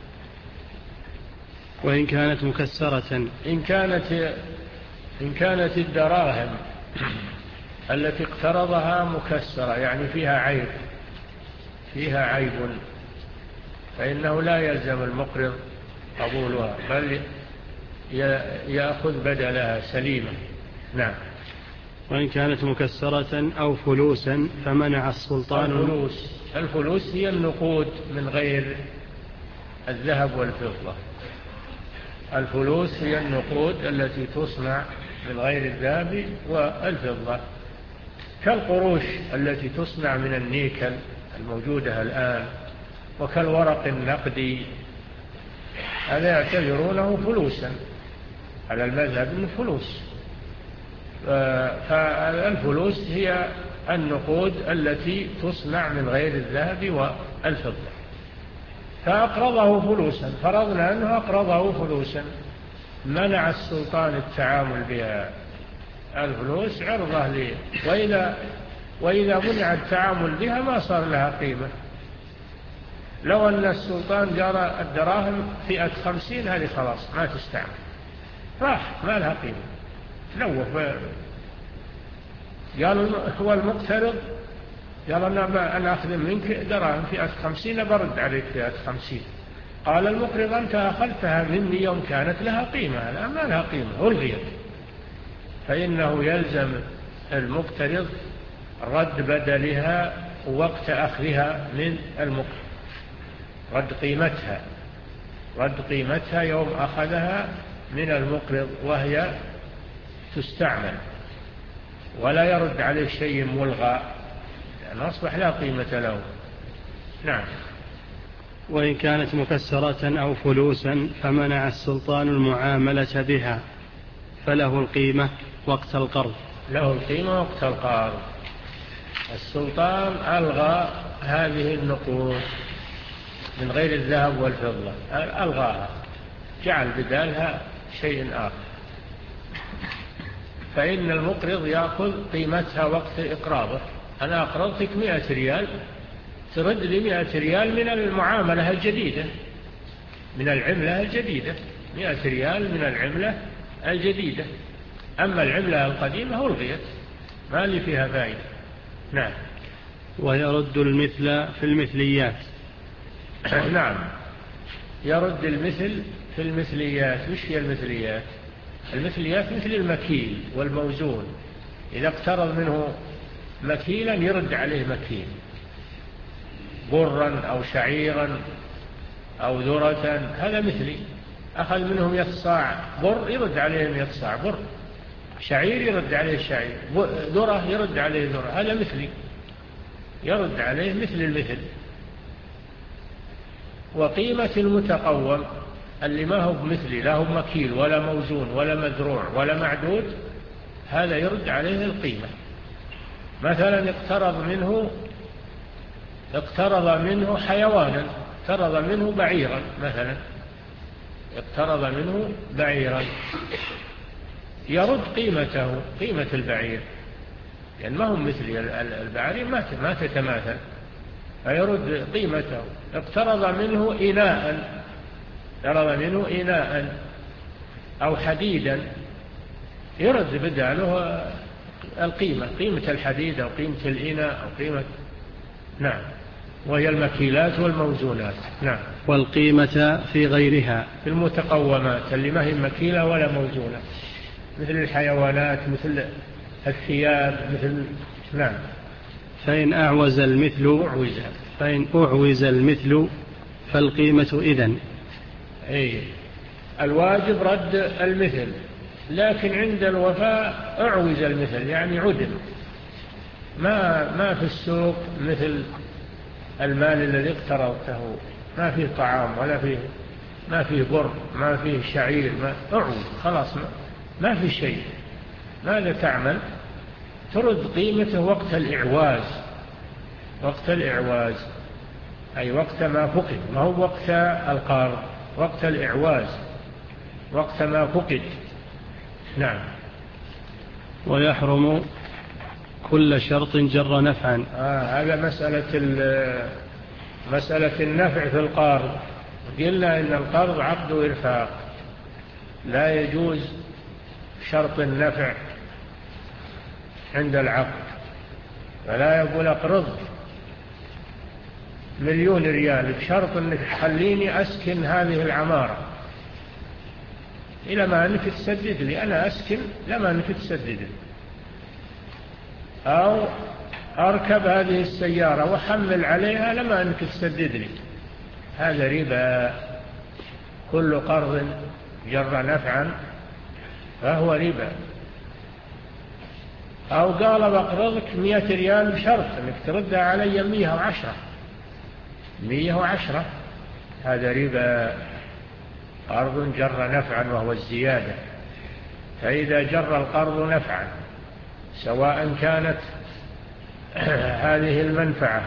وإن كانت مكسرة. إن كانت إن كانت الدراهم التي اقترضها مكسرة، يعني فيها عيب فيها عيب فإنه لا يلزم المقرض قبولها، بل يأخذ بدلها سليمة. نعم. وإن كانت مكسرة أو فلوسا فمنع السلطان. الفلوس الفلوس هي النقود من غير الذهب والفضة. الفلوس هي النقود التي تصنع من غير الذهب والفضة، كالقروش التي تصنع من النيكل الموجودة الآن، وكالورق النقدي، هذا يعتبرونه فلوسا على المذهب من فلوس. فالفلوس هي النقود التي تصنع من غير الذهب والفضة، فأقرضه فلوسا، فرضنا أنه أقرضه فلوسا، منع السلطان التعامل بها. الفلوس عرضة ليه، وإذا, وإذا منع التعامل بها ما صار لها قيمة. لو أن السلطان جرى الدراهم فئة خمسين، هذه خلاص ما تستعمل، راح ما لها قيمة. لو قال هو المقترض قال أنا, أنا أخذ منك دراهم فئة خمسين برد عليك فئة خمسين، قال المقرض أنت أخذتها مني يوم كانت لها قيمة، الآن ما لها قيمة ألغيت، فإنه يلزم المقترض رد بدلها وقت أخذها من المقرض، رد قيمتها رد قيمتها يوم أخذها من المقرض وهي تستعمل، ولا يرد عليه شيء ملغى لأن أصبح لا قيمة له. نعم. وإن كانت مكسرة أو فلوسا فمنع السلطان المعاملة بها فله القيمة وقت القرض. له القيمة وقت القرض. السلطان ألغى هذه النقود من غير الذهب والفضة، ألغاها، جعل بدالها شيء آخر، فإن المقرض يأخذ قيمتها وقت إقراضه. أنا أقرضتك مئة ريال، ترد لي مئة ريال من المعاملة الجديدة، من العملة الجديدة، مئة ريال من العملة الجديدة. أما العملة القديمة ألغيت، ما لي فيها فائدة. نعم. ويرد المثل في المثليات. نعم، يرد المثل في المثليات. وش هي المثليات؟ المثليات مثل المكيل والموزون، إذا اقترض منه مكيلا يرد عليه مكيل، برا أو شعيرا أو ذرة، هذا مثلي. أخذ منهم مئة صاع بر يرد عليه مئة صاع بر، شعير يرد عليه شعير، ذرة يرد عليه ذرة، هذا مثلي، يرد عليه مثل المثل. وقيمة المتقوم اللي ما هو بمثلي، لا هو مكيل ولا موزون ولا مذروع ولا معدود، هذا يرد عليه القيمة. مثلا اقترض منه اقترض منه حيوانا، اقترض منه بعيرا مثلا، اقترض منه بعيرا، يرد قيمته، قيمة البعير، لأن يعني ما هم مثلي، البعير ما تتماثل، فيرد قيمته. اقترض منه إناء، اقترض منه إناء أو حديدا، يرد بداله القيمة، قيمة الحديد أو قيمة الإناء أو قيمة. نعم. وهي المكيلات والموزونات. نعم. والقيمة في غيرها، في المتقومات اللي ما هي مكيلة ولا موزونة، مثل الحيوانات، مثل الثياب، مثل. نعم. فإن أعوز المثل أعوز فإن أعوز المثل فالقيمة إذن. أي الواجب رد المثل، لكن عند الوفاء أعوز المثل، يعني عدم، ما ما في السوق مثل المال الذي اقترضته، ما فيه طعام ولا فيه، ما فيه بر، ما فيه شعير، ما أعوز خلاص، ما, ما في شيء. ماذا تعمل؟ ترد قيمته وقت الإعواز، وقت الإعواز أي وقت ما فقد، ما هو وقت القرض، وقت الإعواز، وقت ما فقد. نعم. ويحرم كل شرط جر نفعا. آه هذا مسألة مسألة النفع في القرض. قلنا إن القرض عقد إرفاق، لا يجوز شرط النفع عند العقد، فلا يقول أقرض مليون ريال بشرط أنك تخليني أسكن هذه العمارة، إلى ما أنك تسدد لي، أنا أسكن لما أنك تسدد لي، أو أركب هذه السيارة وحمل عليها لما أنك تسدد لي، هذا ربا. كل قرض جر نفعا فهو ربا. أو قال بقرضك مئة ريال بشرط أنك تردها علي مئة وعشرة مئة وعشرة، هذا ربا. قرض جر نفعا وهو الزيادة. فإذا جر القرض نفعا، سواء كانت هذه المنفعة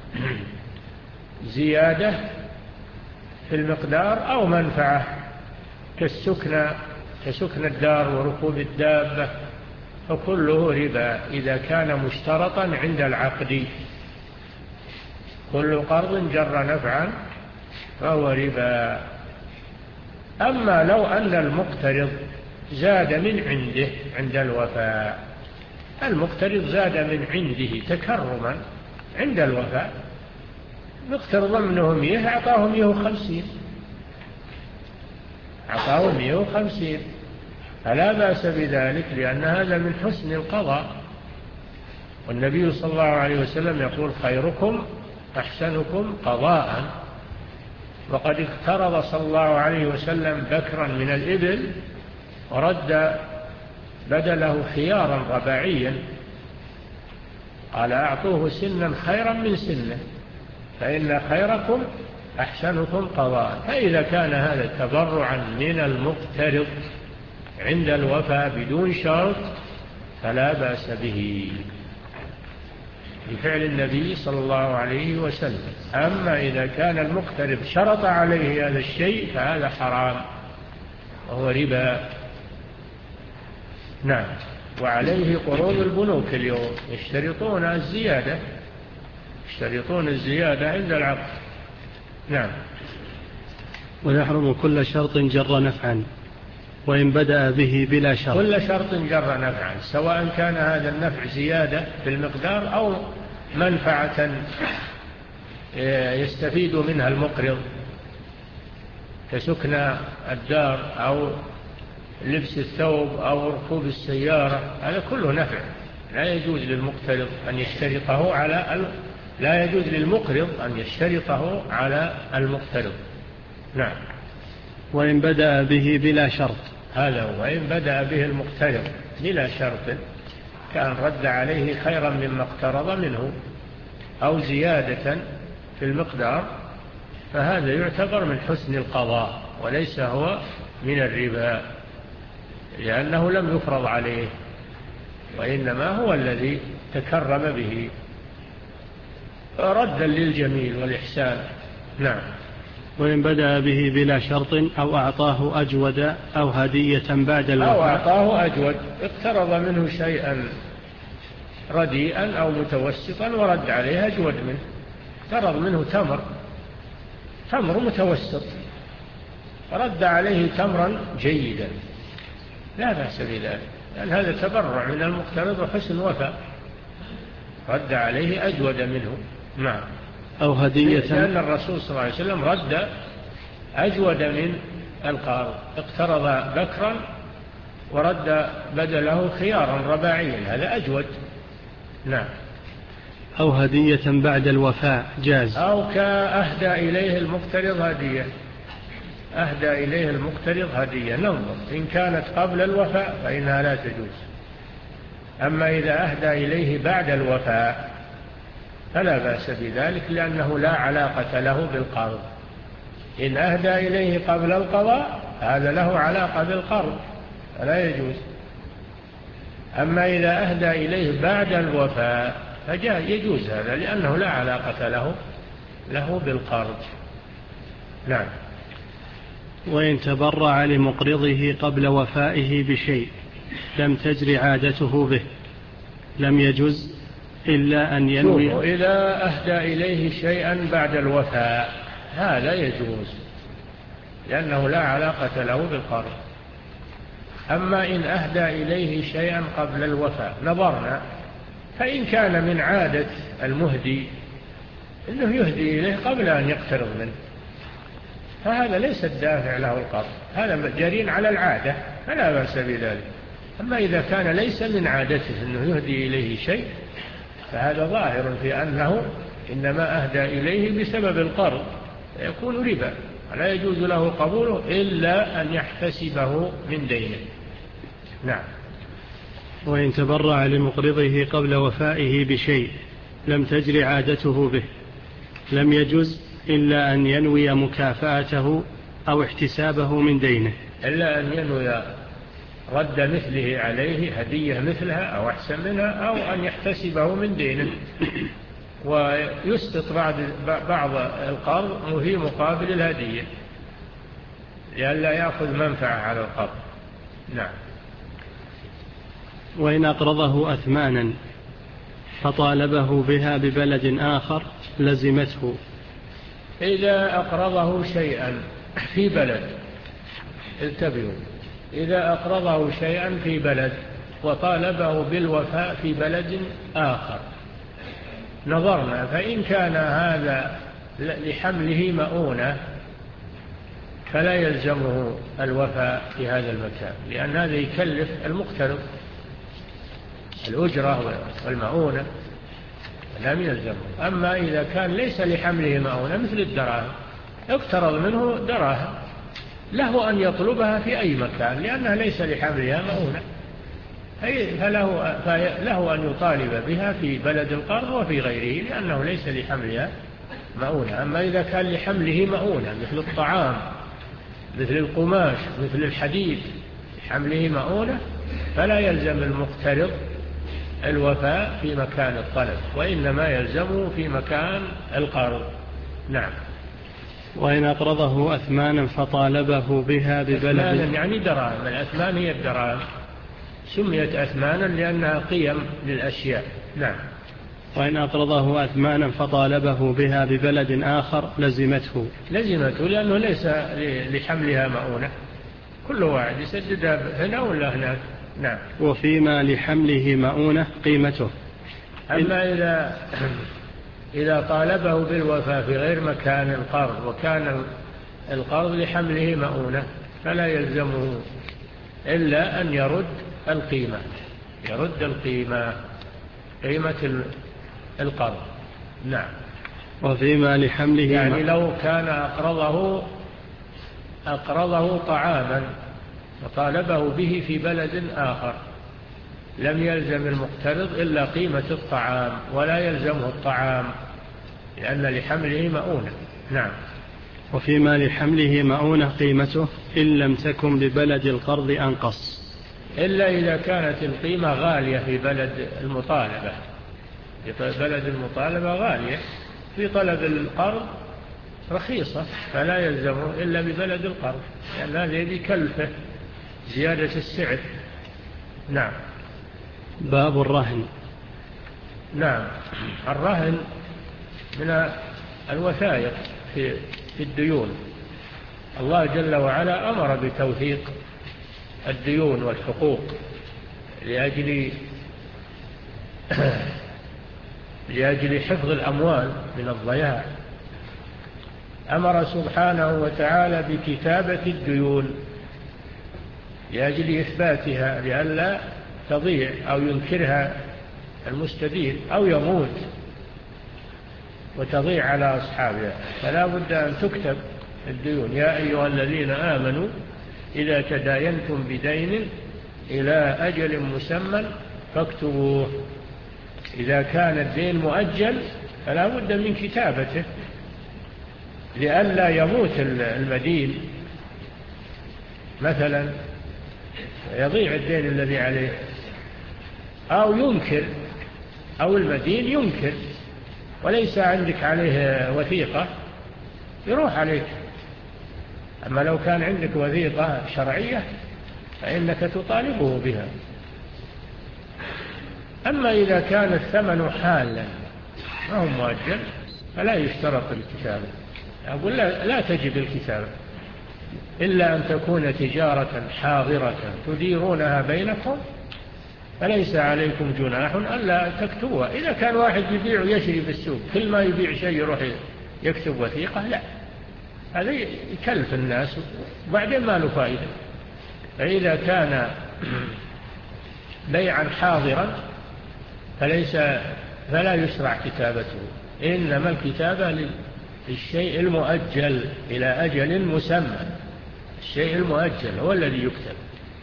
زيادة في المقدار أو منفعة كالسكن كسكن الدار وركوب الدابة، فكله ربا إذا كان مشترطا عند العقد. كل قرض جر نفعا فهو ربا. أما لو أن المقترض زاد من عنده عند الوفاء، المقترض زاد من عنده تكرما عند الوفاء، مقترض منه مئة أعطاه مئة وخمسين أعطاه مئة وخمسين فلا بأس بذلك، لأن هذا من حسن القضاء. والنبي صلى الله عليه وسلم يقول خيركم أحسنكم قضاء. وقد اقترض صلى الله عليه وسلم بكرا من الإبل ورد بدله خيارا رباعيا، قال أعطوه سنا خيرا من سنه، فإن خيركم أحسنكم قضاء. فإذا كان هذا تبرعا من المقترض عند الوفاء بدون شرط فلا بأس به بفعل النبي صلى الله عليه وسلم. أما إذا كان المقترض شرط عليه هذا الشيء فهذا حرام وهو ربا. نعم. وعليه قروض البنوك اليوم يشترطون الزيادة يشترطون الزيادة عند العقد. نعم. ويحرم كل شرط جر نفعا وإن بدأ به بلا شرط. كل شرط جر نفعا، سواء كان هذا النفع زيادة في المقدار أو منفعة يستفيد منها المقرض كسكن الدار أو لبس الثوب أو ركوب السيارة، هذا كله نفع. لا يجوز للمقترض أن يشترطه على لا يجوز للمقرض أن يشترطه على المقترض. نعم. وإن بدأ به بلا شرط، هذا هو. وإن بدأ به المقترض بلا شرط، كان رد عليه خيرا مما اقترض منه أو زيادة في المقدار، فهذا يعتبر من حسن القضاء وليس هو من الربا، لأنه لم يفرض عليه وإنما هو الذي تكرم به ردا للجميل والإحسان. نعم. وإن بدأ به بلا شرط أو أعطاه أجود أو هدية بعد الوفاة، أو أعطاه أجود، اقترض منه شيئا رديئا أو متوسطا ورد عليه أجود منه، اقترض منه تمر تمر متوسط رد عليه تمرا جيدا، لا بأس بذلك، لأن هذا تبرع من المقترض وحسن وفاء، رد عليه أجود منه. نعم. أو هدية، لأن الرسول صلى الله عليه وسلم رد أجود من القارض، اقترض بكرا ورد بدله خيارا رباعيا، هذا أجود. نعم. أو هدية بعد الوفاء جاز. أو كأهدى إليه المقترض هدية أهدى إليه المقترض هدية، ننظر إن كانت قبل الوفاء فإنها لا تجوز، أما إذا أهدى إليه بعد الوفاء فلا بأس بذلك، لأنه لا علاقة له بالقرض. إن أهدى إليه قبل القضاء هذا له علاقة بالقرض فلا يجوز، أما إذا أهدى إليه بعد الوفاء فجاء يجوز هذا، لأنه لا علاقة له له بالقرض. نعم. وإن تبرع لمقرضه قبل وفائه بشيء لم تجر عادته به لم يجوز إلا أن ينوي. إذا أهدى إليه شيئا بعد الوفاء هذا يجوز، لأنه لا علاقة له بالقرض. أما إن أهدى إليه شيئا قبل الوفاء نظرنا، فإن كان من عادة المهدي أنه يهدي إليه قبل أن يقترض منه، فهذا ليس الدافع له القرض، هذا جارين على العادة فلا بأس بذلك. أما إذا كان ليس من عادته أنه يهدي إليه شيء فهذا ظاهر في أنه إنما أهدى إليه بسبب القرض، يكون ربا، لا يجوز له قبوله إلا أن يحتسبه من دينه. نعم. وإن تبرع لمقرضه قبل وفائه بشيء لم تجر عادته به لم يجوز إلا أن ينوي مكافأته أو احتسابه من دينه، إلا أن ينوي رد مثله عليه، هدية مثلها أو أحسن منها، أو أن يحتسبه من دينه ويسقط بعض القرض في مقابل الهدية لئلا يأخذ منفعة على القرض. نعم. وإن أقرضه أثمانا فطالبه بها ببلد آخر لزمته. إذا أقرضه شيئا في بلد، انتبهوا، إذا أقرضه شيئا في بلد وطالبه بالوفاء في بلد آخر نظرنا، فإن كان هذا لحمله مؤونة فلا يلزمه الوفاء في هذا المكان، لأن هذا يكلف المقترض الأجرة والمؤونة لم يلزمه. أما إذا كان ليس لحمله مؤونة مثل الدراهم، اقترض منه دراهم، له أن يطلبها في أي مكان لأنها ليس لحملها مؤونة، فله, فله أن يطالب بها في بلد القرض وفي غيره لأنه ليس لحملها مؤونة. أما إذا كان لحمله مؤونة مثل الطعام مثل القماش مثل الحديد لحمله مؤونة فلا يلزم المقترض الوفاء في مكان الطلب، وإنما يلزمه في مكان القرض. نعم. وإن أقرضه أثمانا فطالبه بها ببلد، أثمانا يعني دراهم، الأثمان هي الدراهم، سميت أثمانا لأنها قيم للأشياء. نعم. وإن أقرضه أثمانا فطالبه بها ببلد آخر لزمته. لزمته لأنه ليس لحملها مؤونة، كل واحد يسددها هنا ولا هناك. نعم. وفيما لحمله مؤونة قيمته. أما إذا إذا طالبه بالوفاء في غير مكان القرض وكان القرض لحمله مؤونة فلا يلزمه إلا أن يرد القيمة، يرد القيمة قيمة القرض. نعم. وفيما لحمله يعني لو كان أقرضه أقرضه طعاما وطالبه به في بلد آخر لم يلزم المقترض إلا قيمة الطعام ولا يلزمه الطعام لأن لحمله مؤونة. نعم. وفيما لحمله مؤونة قيمته إن لم تكن ببلد القرض أنقص، إلا إذا كانت القيمة غالية في بلد المطالبة، في بلد المطالبة غالية، في طلب القرض رخيصة فلا يلزمه إلا ببلد القرض لأن هذا يكلفه زيادة السعر. نعم. باب الرهن. نعم. الرهن من الوثائق في في الديون. الله جل وعلا أمر بتوثيق الديون والحقوق لأجل لأجل حفظ الأموال من الضياع. أمر سبحانه وتعالى بكتابة الديون لأجل إثباتها لئلا تضيع أو ينكرها المستدين أو يموت وتضيع على أصحابها، فلا بد أن تكتب الديون. يا أيها الذين آمنوا إذا تداينتم بدين إلى أجل مسمى فاكتبوه. إذا كان الدين مؤجل فلا بد من كتابته لئلا يموت المدين مثلا يضيع الدين الذي عليه، أو ينكر، أو المدين ينكر وليس عندك عليه وثيقة يروح عليك. أما لو كان عندك وثيقة شرعية فإنك تطالبه بها. أما إذا كان الثمن حالا ما هو مؤجل فلا يشترط الكتابة. أقول لا, لا تجب الكتابة إلا أن تكون تجارة حاضرة تديرونها بينكم فليس عليكم جناح ألا تكتبوها. إذا كان واحد يبيع ويشري في السوق كل ما يبيع شيء يروح يكتب وثيقة، لا، هذا يكلف الناس وبعدين ما له فائدة. فإذا كان بيعا حاضرا فليس فلا يشرع كتابته، إنما الكتابة للشيء المؤجل إلى أجل مسمى. الشيء المؤجل هو الذي يكتب.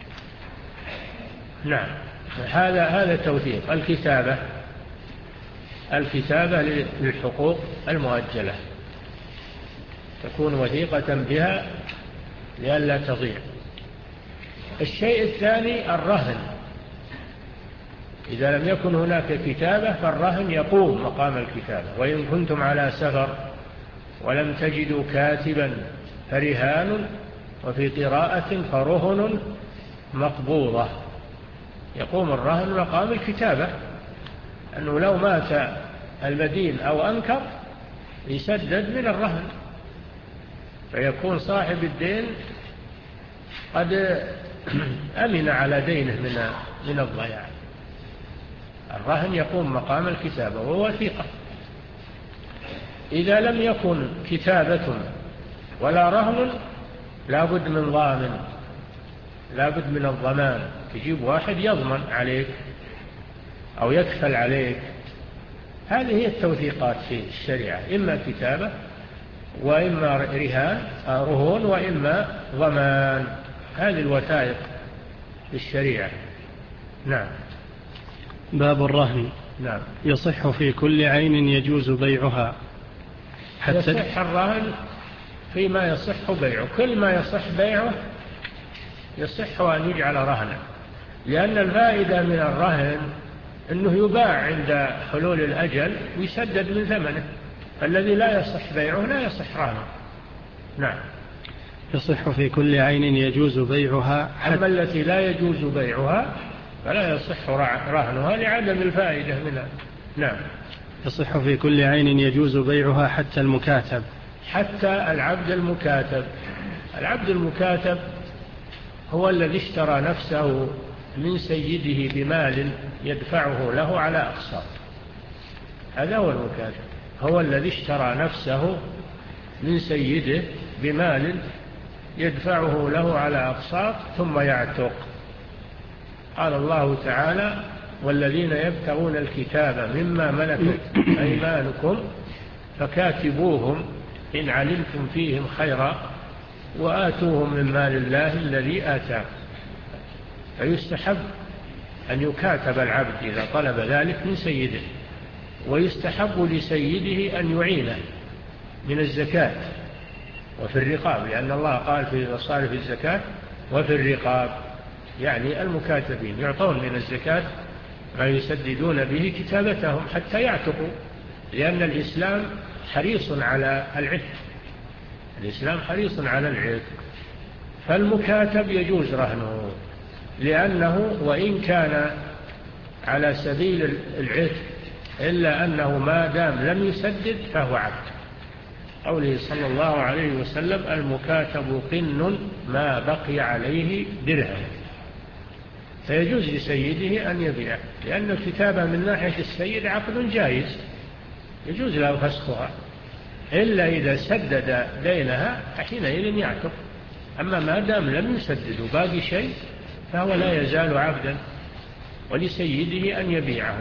نعم، هذا هذا توثيق الكتابة. الكتابة للحقوق المؤجلة تكون وثيقة بها لئلا تضيع. الشيء الثاني الرهن. إذا لم يكن هناك كتابة فالرهن يقوم مقام الكتابة. وإن كنتم على سفر ولم تجدوا كاتبا فرهان وفي قراءة فرهن مقبوضة. يقوم الرهن مقام الكتابة، أنه لو مات المدين أو أنكر يسدد من الرهن، فيكون صاحب الدين قد أمن على دينه من من الضياع. الرهن يقوم مقام الكتابة وهو وثيقة. إذا لم يكن كتابة ولا رهن لابد من ضامن، لابد من الضمان. تجيب واحد يضمن عليك أو يكفل عليك. هذه هي التوثيقات في الشريعة، إما كتابة وإما رهان رهون وإما ضمان. هذه الوثائق في الشريعة. نعم. باب الرهن. نعم. يصح في كل عين يجوز بيعها حتى يصح الرهن فيما يصح بيعه. كل ما يصح بيعه يصح أن يجعل رهنا، لأن الفائدة من الرهن أنه يباع عند حلول الأجل ويسدد من ثمنه. الذي لا يصح بيعه لا يصح رهنه. نعم. يصح في كل عين يجوز بيعها. أما التي لا يجوز بيعها فلا يصح رهنها لعدم الفائدة منها. نعم. يصح في كل عين يجوز بيعها حتى المكاتب. حتى العبد المكاتب. العبد المكاتب هو الذي اشترى نفسه من سيده بمال يدفعه له على أقساط. هذا هو المكاتب، هو الذي اشترى نفسه من سيده بمال يدفعه له على أقساط ثم يعتق. قال الله تعالى: والذين يبتغون الكتاب مما ملكت أيمانكم فكاتبوهم إن علمتم فيهم خيرا وآتوهم من مال الله الذي آتاكم. فيستحب أن يكاتب العبد إذا طلب ذلك من سيده، ويستحب لسيده أن يعينه من الزكاة وفي الرقاب، لأن الله قال في مصارف الزكاة وفي الرقاب، يعني المكاتبين يعطون من الزكاة ما يسددون به كتابتهم حتى يعتقوا، لأن الإسلام حريص على العتق. الإسلام حريص على العتق، فالمكاتب يجوز رهنه، لأنه وإن كان على سبيل العتق إلا أنه ما دام لم يسدد فهو عبد. قوله صلى الله عليه وسلم: المكاتب قن ما بقي عليه درهم. فيجوز لسيده أن يبيع، لأن الكتابة من ناحية السيد عقد جائز يجوز له فسخها، إلا إذا سدد دينها حينئذ يعتق. أما ما دام لم يسدد وباقي شيء فهو لا يزال عبدا، ولسيده أن يبيعه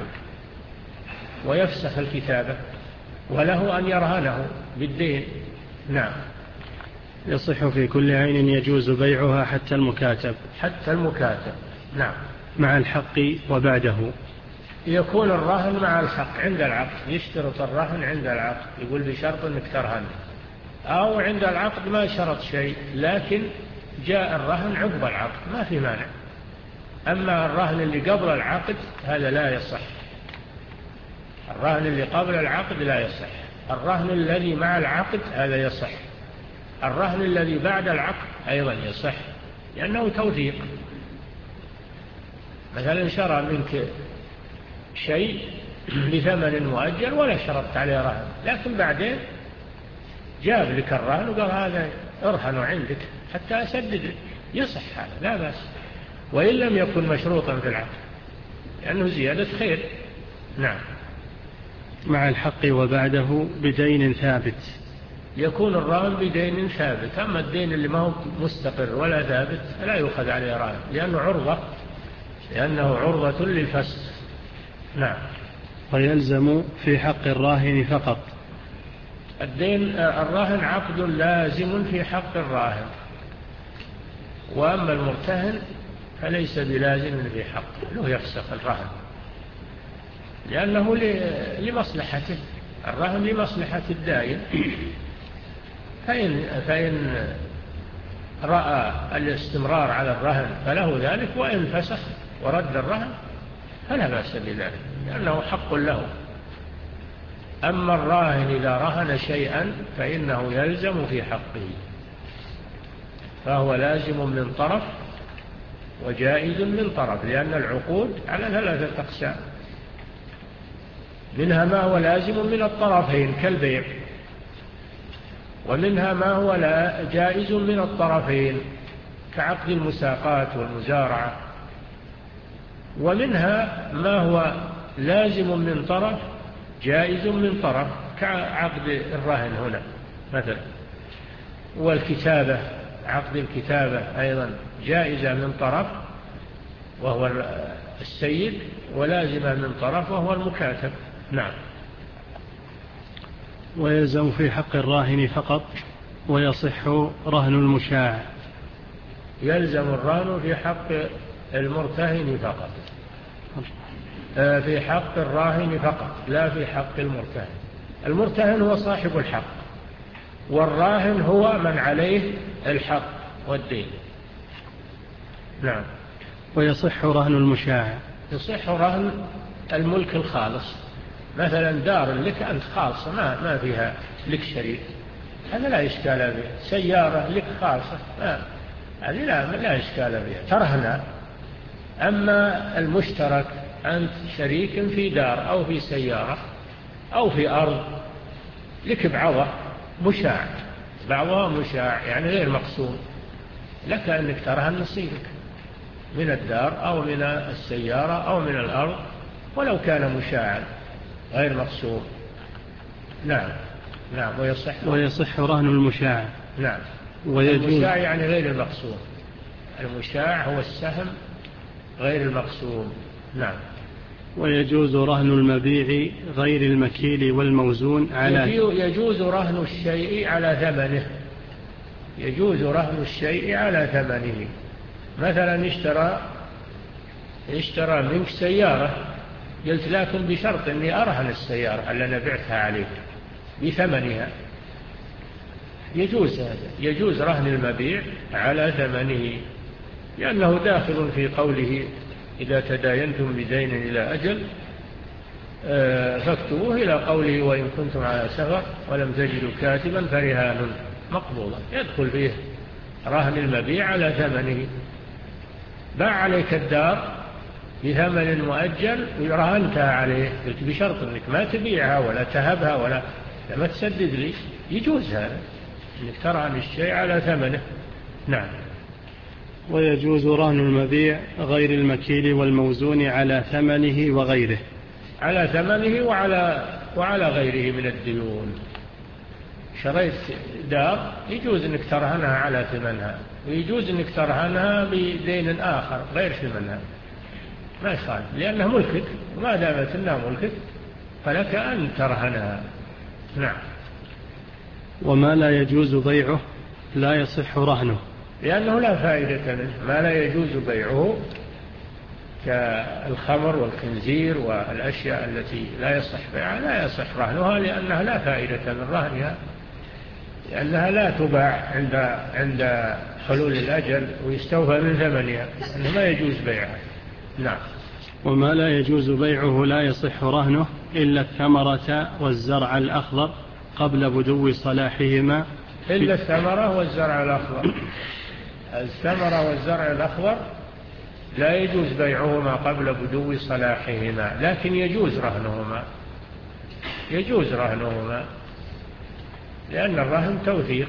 ويفسخ الكتابة، وله أن يرهنه بالدين. نعم. يصح في كل عين يجوز بيعها حتى المكاتب. حتى المكاتب. نعم. مع الحق وبعده. يكون الرهن مع الحق عند العقد، يشترط الرهن عند العقد، يقول بشرط أنك ترهن، أو عند العقد ما شرط شيء لكن جاء الرهن عقب العقد ما في مانع. أما الرهن اللي قبل العقد هذا لا يصح. الرهن اللي قبل العقد لا يصح. الرهن الذي مع العقد هذا يصح. الرهن الذي بعد العقد أيضا يصح، لأنه توثيق. مثلا شرى منك شيء بثمن مؤجل ولا شرطت عليه رهن، لكن بعدين جاب لك الرهن وقال هذا ارهن عندك حتى أسدد، يصح هذا لا بأس، وإن لم يكن مشروطا في العقد لأنه زيادة خير. نعم. مع الحق وبعده بدين ثابت. يكون الرهن بدين ثابت. أما الدين اللي ما هو مستقر ولا ثابت فلا يؤخذ عليه رهن، لأنه عرضة لأنه عرضة للفسخ. نعم. ويلزم في حق الراهن فقط. الدين الراهن عقد لازم في حق الراهن، وأما المرتهن فليس بلازم في حقه، له يفسخ الرهن لأنه لمصلحته، الرهن لمصلحة الدائن. فإن, فإن رأى الاستمرار على الرهن فله ذلك، وإن فسخ ورد الرهن فلا بأس بذلك لأنه حق له. أما الراهن إذا رهن شيئا فإنه يلزم في حقه، فهو لازم من طرف وجائز من طرف، لأن العقود على ثلاثة أقسام، منها ما هو لازم من الطرفين كالبيع، ومنها ما هو لا جائز من الطرفين كعقد المساقات والمزارعة، ومنها ما هو لازم من طرف جائز من طرف كعقد الرهن هنا مثلا. والكتابة، عقد الكتابة أيضا جائزة من طرف وهو السيد، ولازمة من طرف وهو المكاتب. نعم. ويلزم في حق الراهن فقط، ويصح رهن المشاع. يلزم الرهن في حق المرتهن فقط، في حق الراهن فقط لا في حق المرتهن. المرتهن هو صاحب الحق، والراهن هو من عليه الحق والدين. نعم. ويصح رهن المشاع. يصح رهن الملك الخالص، مثلا دار لك أنت خالصة ما, ما فيها لك شريك، هذا لا إشكال بها. سيارة لك خالصة هذه لا, لا إشكال بها، ترهن. أما المشترك أنت شريك في دار أو في سيارة أو في أرض لك بعضها مشاع، بعضها مشاع يعني غير مقسوم، لك أنك ترهن نصيبك من الدار أو من السيارة أو من الأرض ولو كان مشاعا غير مقسوم. نعم. نعم. ويصح ويصح رهن المشاع. نعم. ويجوز المشاع يعني غير المقسوم، المشاع هو السهم غير المقسوم. نعم. ويجوز رهن المبيع غير المكيل والموزون على يجوز رهن الشيء على ثمنه، يجوز رهن الشيء على ثمنه. مثلا اشترى اشترى منك سيارة، قلت لكن بشرط أني أرهن السيارة اللي أنا بعتها عليك بثمنها، يجوز هذا، يجوز رهن المبيع على ثمنه، لأنه داخل في قوله إذا تداينتم بدين إلى أجل فاكتبوه إلى قوله وإن كنتم على سفر ولم تجدوا كاتبا فرهان مقبوضة، يدخل فيه رهن المبيع على ثمنه. باع عليك الدار بثمن مؤجل ورهنتها عليه، قلت بشرط أنك ما تبيعها ولا تهبها ولا ما تسدد لي، يجوز هذا أنك ترهن الشيء على ثمنه. نعم. ويجوز رهن المبيع غير المكيل والموزون على ثمنه وغيره، على ثمنه وعلى وعلى غيره من الديون. شريت دار يجوز أنك ترهنها على ثمنها، ويجوز أنك ترهنها بدين آخر غير ثمنها، ما يخالف، لأنها ملكك، وما دامت أنها ملكك فلك أن ترهنها. نعم. وما لا يجوز بيعه لا يصح رهنه، لأنه لا فائدة منه. ما لا يجوز بيعه كالخمر والخنزير والأشياء التي لا يصح بيعها لا يصح رهنها، لأنها لا فائدة من رهنها، لأنها لا تباع عند عند حلول الأجل ويستوفى من ثمنها، أنه ما يجوز بيعها. نعم. وما لا يجوز بيعه لا يصح رهنه إلا الثمرة والزرع الأخضر قبل بدو صلاحهما. إلا الثمرة والزرع الأخضر، الثمرة والزرع الأخضر لا يجوز بيعهما قبل بدو صلاحهما، لكن يجوز رهنهما، يجوز رهنهما لأن الرهن توثيق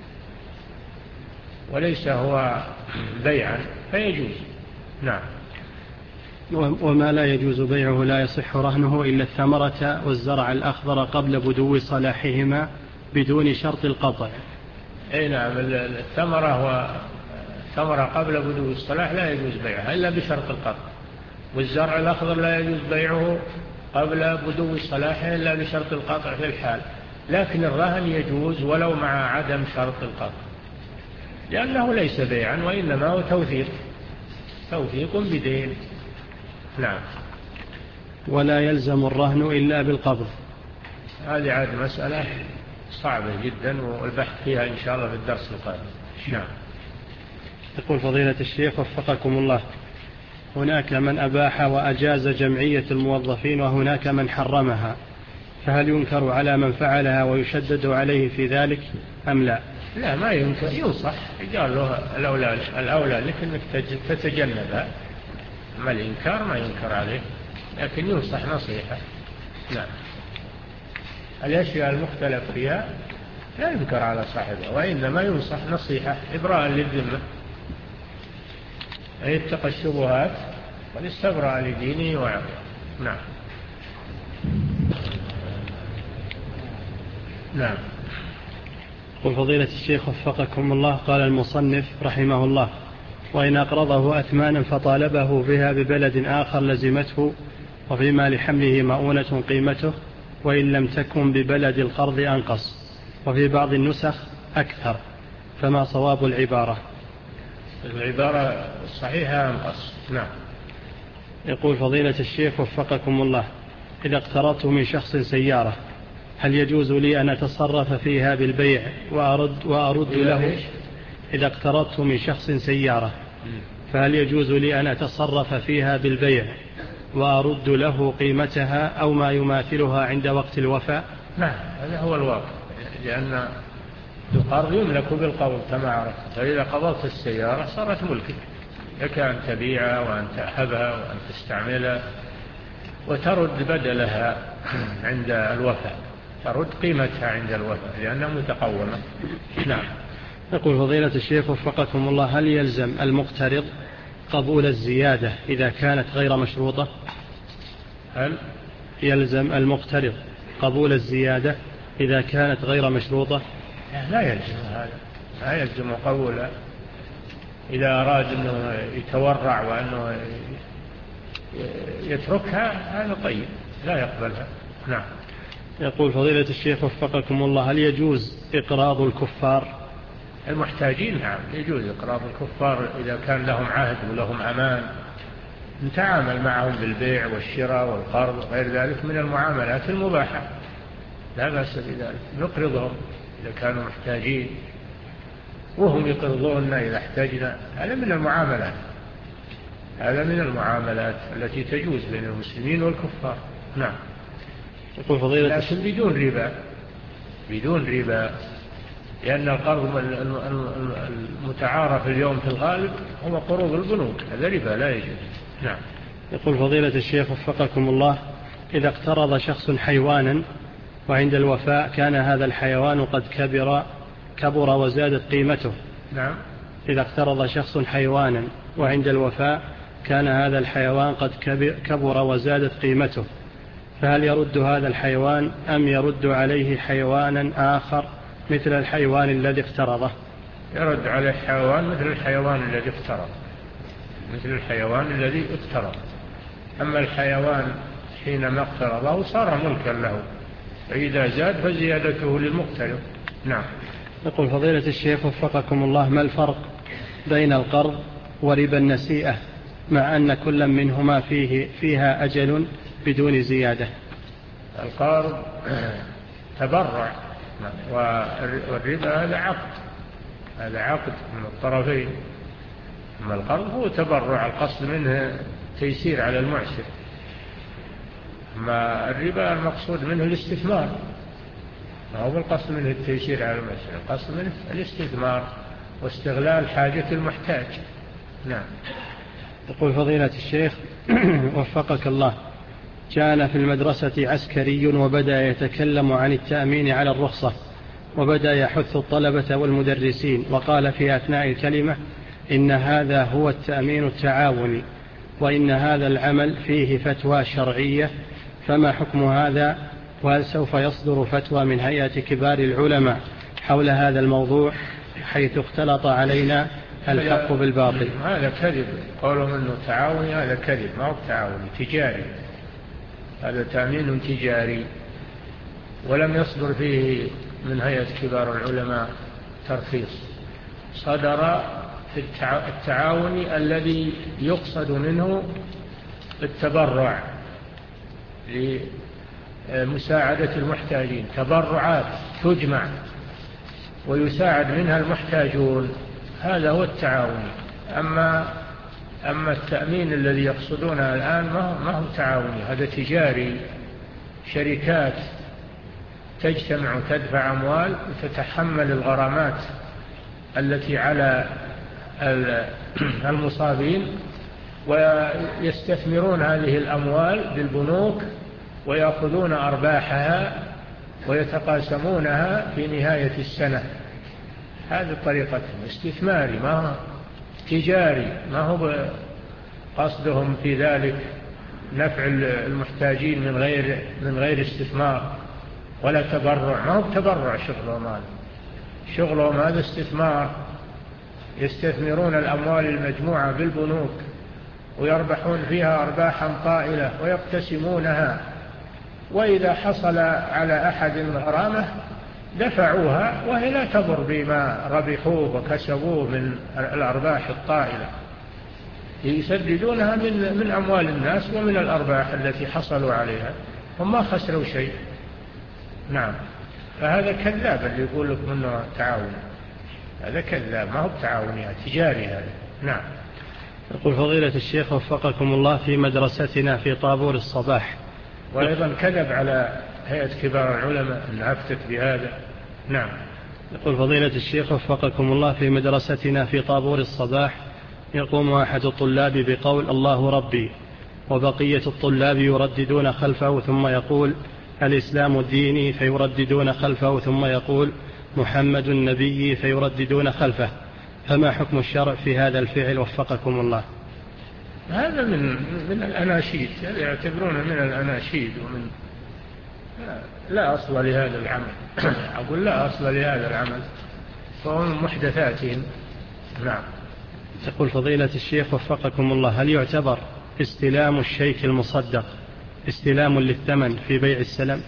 وليس هو بيعا فيجوز. نعم. وما لا يجوز بيعه لا يصح رهنه إلا الثمرة والزرع الأخضر قبل بدو صلاحهما بدون شرط القطع. أي نعم، الثمرة والثمرة قبل بدو الصلاح لا يجوز بيعها إلا بشرط القطع، والزرع الأخضر لا يجوز بيعه قبل بدو صلاحه إلا بشرط القطع في الحال، لكن الرهن يجوز ولو مع عدم شرط القطع، لأنه ليس بيعا وإنما هو توثيق توثيق بدين. نعم. ولا يلزم الرهن إلا بالقبض. هذه عاد مسألة صعبة جدا والبحث فيها إن شاء الله في الدرس القادم. نعم. يقول فضيلة الشيخ وفقكم الله، هناك من أباح وأجاز جمعية الموظفين وهناك من حرمها، فهل ينكر على من فعلها ويشدد عليه في ذلك أم لا؟ لا، ما ينكر، ينصح، قال له الأولى, الأولى لك أنك تتجنبها، أما الإنكار ما ينكر عليه، لكن ينصح نصيحة. نعم. الأشياء المختلف فيها لا ينكر على صاحبها، وإنما ينصح نصيحة إبراء للذمة، يتقى الشبهات والاستبراء لدينه وعرضه. نعم. نعم. قل فضيلة الشيخ وفقكم الله، قال المصنف رحمه الله: وإن أقرضه أثمانا فطالبه بها ببلد آخر لزمته، وفي مال حمله مؤونة قيمته، وإن لم تكن ببلد القرض أنقص، وفي بعض النسخ أكثر، فما صواب العبارة؟ العبارة الصحيحة أنقص. نعم. يقول فضيلة الشيخ وفقكم الله: إذا اقترضت من شخص سيارة، هل يجوز لي أن أتصرف فيها بالبيع وأرد, وأرد له؟ إذا اقترضت من شخص سيارة فهل يجوز لي أن أتصرف فيها بالبيع وأرد له قيمتها أو ما يماثلها عند وقت الوفاء؟ نعم، هذا هو الواقع، لأن القرض يملك بالقبض كما عرفت، فإذا قبضت السيارة صارت ملكك، لك أن تبيعها وأن تأخذها وأن تستعملها وترد بدلها عند الوفاء، ترد قيمتها عند الوفاء لأنها متقومة. نعم. يقول فضيلة الشيخ وفقكم الله: هل يلزم المقترض قبول الزيادة إذا كانت غير مشروطة؟ هل يلزم المقترض قبول الزيادة إذا كانت غير مشروطة؟ لا يلزم هذا، لا يلزم قبولها، إذا أراد أنه يتورع وأنه يتركها هذا طيب، لا يقبلها. نعم. يقول فضيلة الشيخ وفقكم الله: هل يجوز إقراض الكفار؟ المحتاجين نعم يجوز إقراض الكفار إذا كان لهم عهد ولهم أمان، نتعامل معهم بالبيع والشراء والقرض وغير ذلك من المعاملات المباحة، لا بأس بذلك، نقرضهم إذا كانوا محتاجين وهم يقرضوننا إذا احتاجنا، هذا من المعاملات، هذا من المعاملات التي تجوز بين المسلمين والكفار. نعم. يقول فضيلة لكن بدون ربا، بدون ربا، لأن القرض المتعارف اليوم في الغالب هو قروض البنوك، هذا ربا لا يجوز. نعم. يقول فضيلة الشيخ وفقكم الله: إذا اقترض شخص حيوانا وعند الوفاء كان هذا الحيوان قد كبر كبر وزادت قيمته. نعم. إذا اقترض شخص حيوانا وعند الوفاء كان هذا الحيوان قد كبر وزادت قيمته، فهل يرد هذا الحيوان أم يرد عليه حيوانا آخر مثل الحيوان الذي اقترضه؟ يرد عليه حيوان مثل الحيوان الذي اقترض، مثل الحيوان الذي اقترض، أما الحيوان حينما اقترضه صار ملكا له، فإذا زاد فزيادته للمقترض. نعم. يقول فضيلة الشيخ وفقكم الله: ما الفرق بين القرض وربا النسيئة مع أن كل منهما فيه فيها أجل بدون زيادة؟ القرض تبرع والربا هذا عقد، هذا عقد من الطرفين، أما القرض هو تبرع القصد منه تيسير على المعسر، أما الربا المقصود منه الاستثمار، ما هو القصد منه التيسير على المعسر، القصد منه الاستثمار واستغلال حاجة المحتاج. نعم. يقول فضيلة الشيخ وفقك الله: كان في المدرسة عسكري وبدأ يتكلم عن التأمين على الرخصة، وبدأ يحث الطلبة والمدرسين، وقال في أثناء الكلمة: إن هذا هو التأمين التعاوني، وإن هذا العمل فيه فتوى شرعية، فما حكم هذا وهل سوف يصدر فتوى من هيئة كبار العلماء حول هذا الموضوع حيث اختلط علينا الحق بالباطل؟ هذا كذب، قولهم أنه تعاوني هذا كذب، ما هو تعاوني، تجاري، هذا تأمين تجاري، ولم يصدر فيه من هيئة كبار العلماء ترخيص. صدر في التعاون الذي يقصد منه التبرع لمساعدة المحتاجين، تبرعات تجمع ويساعد منها المحتاجون، هذا هو التعاون. أما أما التأمين الذي يقصدونه الآن ما هو تعاوني، هذا تجاري، شركات تجتمع وتدفع أموال وتتحمل الغرامات التي على المصابين، ويستثمرون هذه الأموال بالبنوك ويأخذون أرباحها ويتقاسمونها في نهاية السنة. هذه طريقة استثماري، ما هو تجاري، ما هو قصدهم في ذلك نفع المحتاجين من غير من غير استثمار ولا تبرع، ما هو تبرع شغلهم هذا، شغلهم هذا استثمار، يستثمرون الأموال المجموعة بالبنوك ويربحون فيها أرباحا طائلة ويقتسمونها، وإذا حصل على أحد الغرامة دفعوها وهي لا تضر بما ربحوه وكسبوه من الأرباح الطائلة، يسددونها من من أموال الناس ومن الأرباح التي حصلوا عليها، هم ما خسروا شيء. نعم، فهذا كذاب اللي يقول لك منه تعاون، هذا كذاب، ما هو تعاوني، تجاري هذا. نعم. يقول فضيلة الشيخ وفقكم الله، في مدرستنا في طابور الصباح، وأيضا كذب على هيئة كبار العلماء أن أفتت بهذا. نعم. يقول فضيلة الشيخ وفقكم الله، في مدرستنا في طابور الصباح يقوم أحد الطلاب بقول الله ربي، وبقية الطلاب يرددون خلفه ثم يقول الإسلام ديني، فيرددون خلفه ثم يقول محمد النبي، فيرددون خلفه، فما حكم الشرع في هذا الفعل وفقكم الله؟ هذا من من الأناشيد، يعتبرونه من الأناشيد، ومن لا أصل لهذا العمل. أقول لا أصل لهذا العمل، فهو من محدثاتهم. نعم. يقول فضيلة الشيخ وفقكم الله، هل يعتبر استلام الشيك المصدق استلام للثمن في بيع السلم؟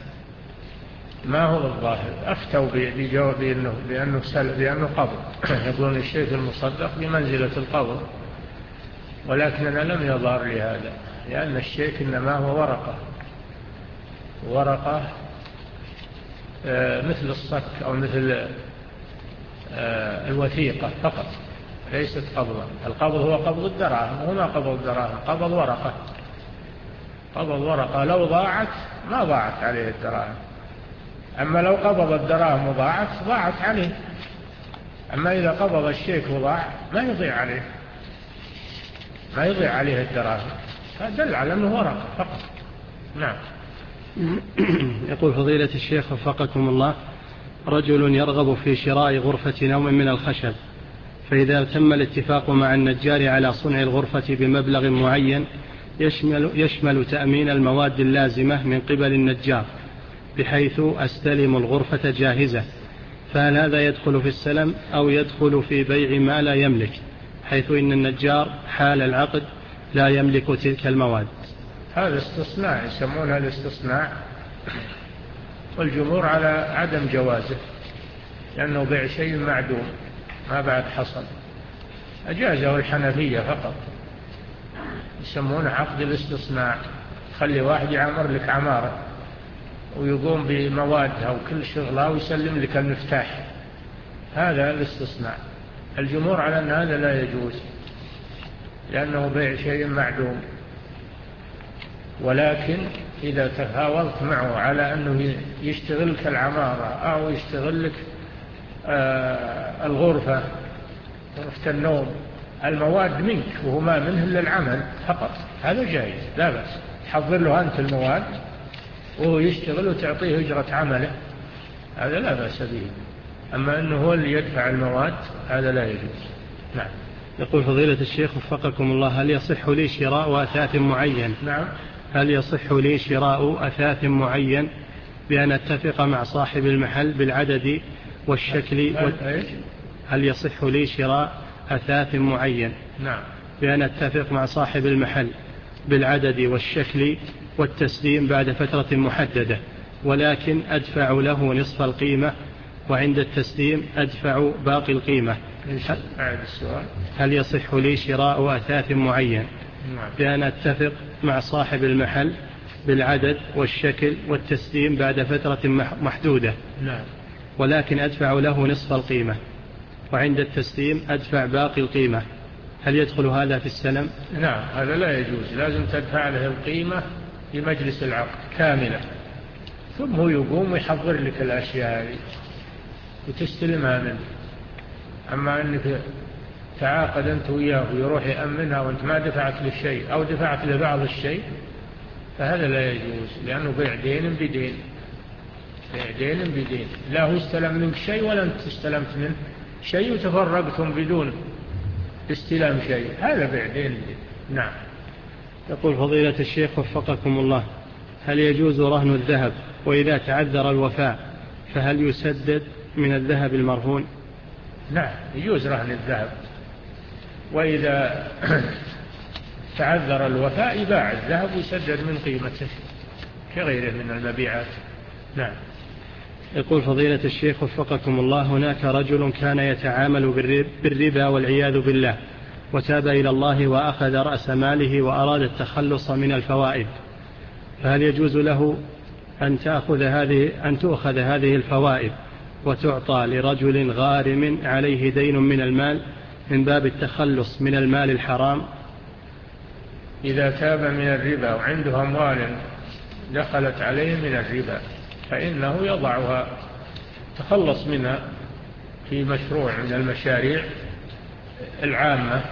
ما هو الظاهر، أفتوا بجواب بأنه, بأنه, بأنه قبض، يقولون الشيك المصدق بمنزلة القبض، ولكننا لم يظهر لهذا، لأن الشيك إنما هو ورقة ورقة مثل الصك أو مثل الوثيقة فقط، ليست قبضا. القبض هو قبض الدراهم، وهما قبض الدراهم، قبض ورقة، قبض ورقة لو ضاعت ما ضاعت عليه الدراهم، أما لو قبض الدراهم وضاعت ضاعت عليه، أما إذا قبض الشيك وضاع ما يضيع عليه، ما يضيع عليه الدراهم، فدل على أنه ورقة فقط. نعم. يقول فضيلة الشيخ وفقكم الله، رجل يرغب في شراء غرفة نوم من الخشب، فإذا تم الاتفاق مع النجار على صنع الغرفة بمبلغ معين يشمل, يشمل تأمين المواد اللازمة من قبل النجار بحيث أستلم الغرفة جاهزة، فهل هذا يدخل في السلم أو يدخل في بيع ما لا يملك، حيث إن النجار حال العقد لا يملك تلك المواد؟ هذا استصناع، يسمون هذا استصناع، والجمهور على عدم جوازه، لأنه بيع شيء معدوم ما بعد حصل. أجازه الحنفية فقط، يسمونه عقد الاستصناع، خلي واحد يعمر لك عمارة ويقوم بموادها وكل شغلها ويسلم لك المفتاح، هذا الاستصناع. الجمهور على أن هذا لا يجوز لأنه بيع شيء معدوم، ولكن إذا تفاوضت معه على أنه يشتغل لك العمارة أو يشتغل لك آه الغرفة، غرفة النوم، المواد منك وهو ما منه إلا العمل فقط، هذا جائز لا بأس، تحضر له أنت المواد وهو يشتغل وتعطيه أجرة عمله، هذا لا بأس به. أما أنه هو اللي يدفع المواد هذا لا يجوز. نعم. يقول فضيلة الشيخ وفقكم الله، هل يصح لي شراء أثاث معين؟ نعم. هل يصح لي شراء أثاث معين بأن أتفق مع صاحب المحل بالعدد والشكل وال... هل يصح لي شراء أثاث معين؟ نعم. بأن أتفق مع صاحب المحل بالعدد والشكل والتسليم بعد فترة محددة، ولكن أدفع له نصف القيمة، وعند التسليم أدفع باقي القيمة. هل يصح لي شراء أثاث معين؟ نعم. بأن أتفق مع صاحب المحل بالعدد والشكل والتسليم بعد فترة محدودة، نعم. ولكن أدفع له نصف القيمة، وعند التسليم أدفع باقي القيمة. هل يدخل هذا في السلم؟ نعم، هذا لا يجوز، لازم تدفع له القيمة في مجلس العقد كاملة، ثم هو يقوم ويحضر لك الأشياء هذه وتستلمها منه. أما أنك تعاقد أنت وياه ويروح يأمنها وأنت ما دفعت له شيء أو دفعت له بعض الشيء، فهذا لا يجوز، لأنه بيع دين بدين، بيع دين بدين، لا هو استلم منك شيء ولا أنت استلمت منه شيء وتفرقتم بدون استلام شيء، هذا بيع دين بدين. نعم. يقول فضيلة الشيخ وفقكم الله: هل يجوز رهن الذهب، وإذا تعذر الوفاء فهل يسدد من الذهب المرهون؟ نعم، يجوز رهن الذهب، وإذا تعذر الوفاء يباع الذهب ويسدد من قيمته كغيره من المبيعات. نعم. يقول فضيلة الشيخ وفقكم الله: هناك رجل كان يتعامل بالربا والعياذ بالله، وتاب إلى الله وأخذ رأس ماله وأراد التخلص من الفوائد، فهل يجوز له أن تأخذ هذه أن تؤخذ هذه الفوائد وتعطى لرجل غارم عليه دين من المال من باب التخلص من المال الحرام؟ إذا تاب من الربا وعنده أموال دخلت عليه من الربا فإنه يضعها، تخلص منها في مشروع من المشاريع العامة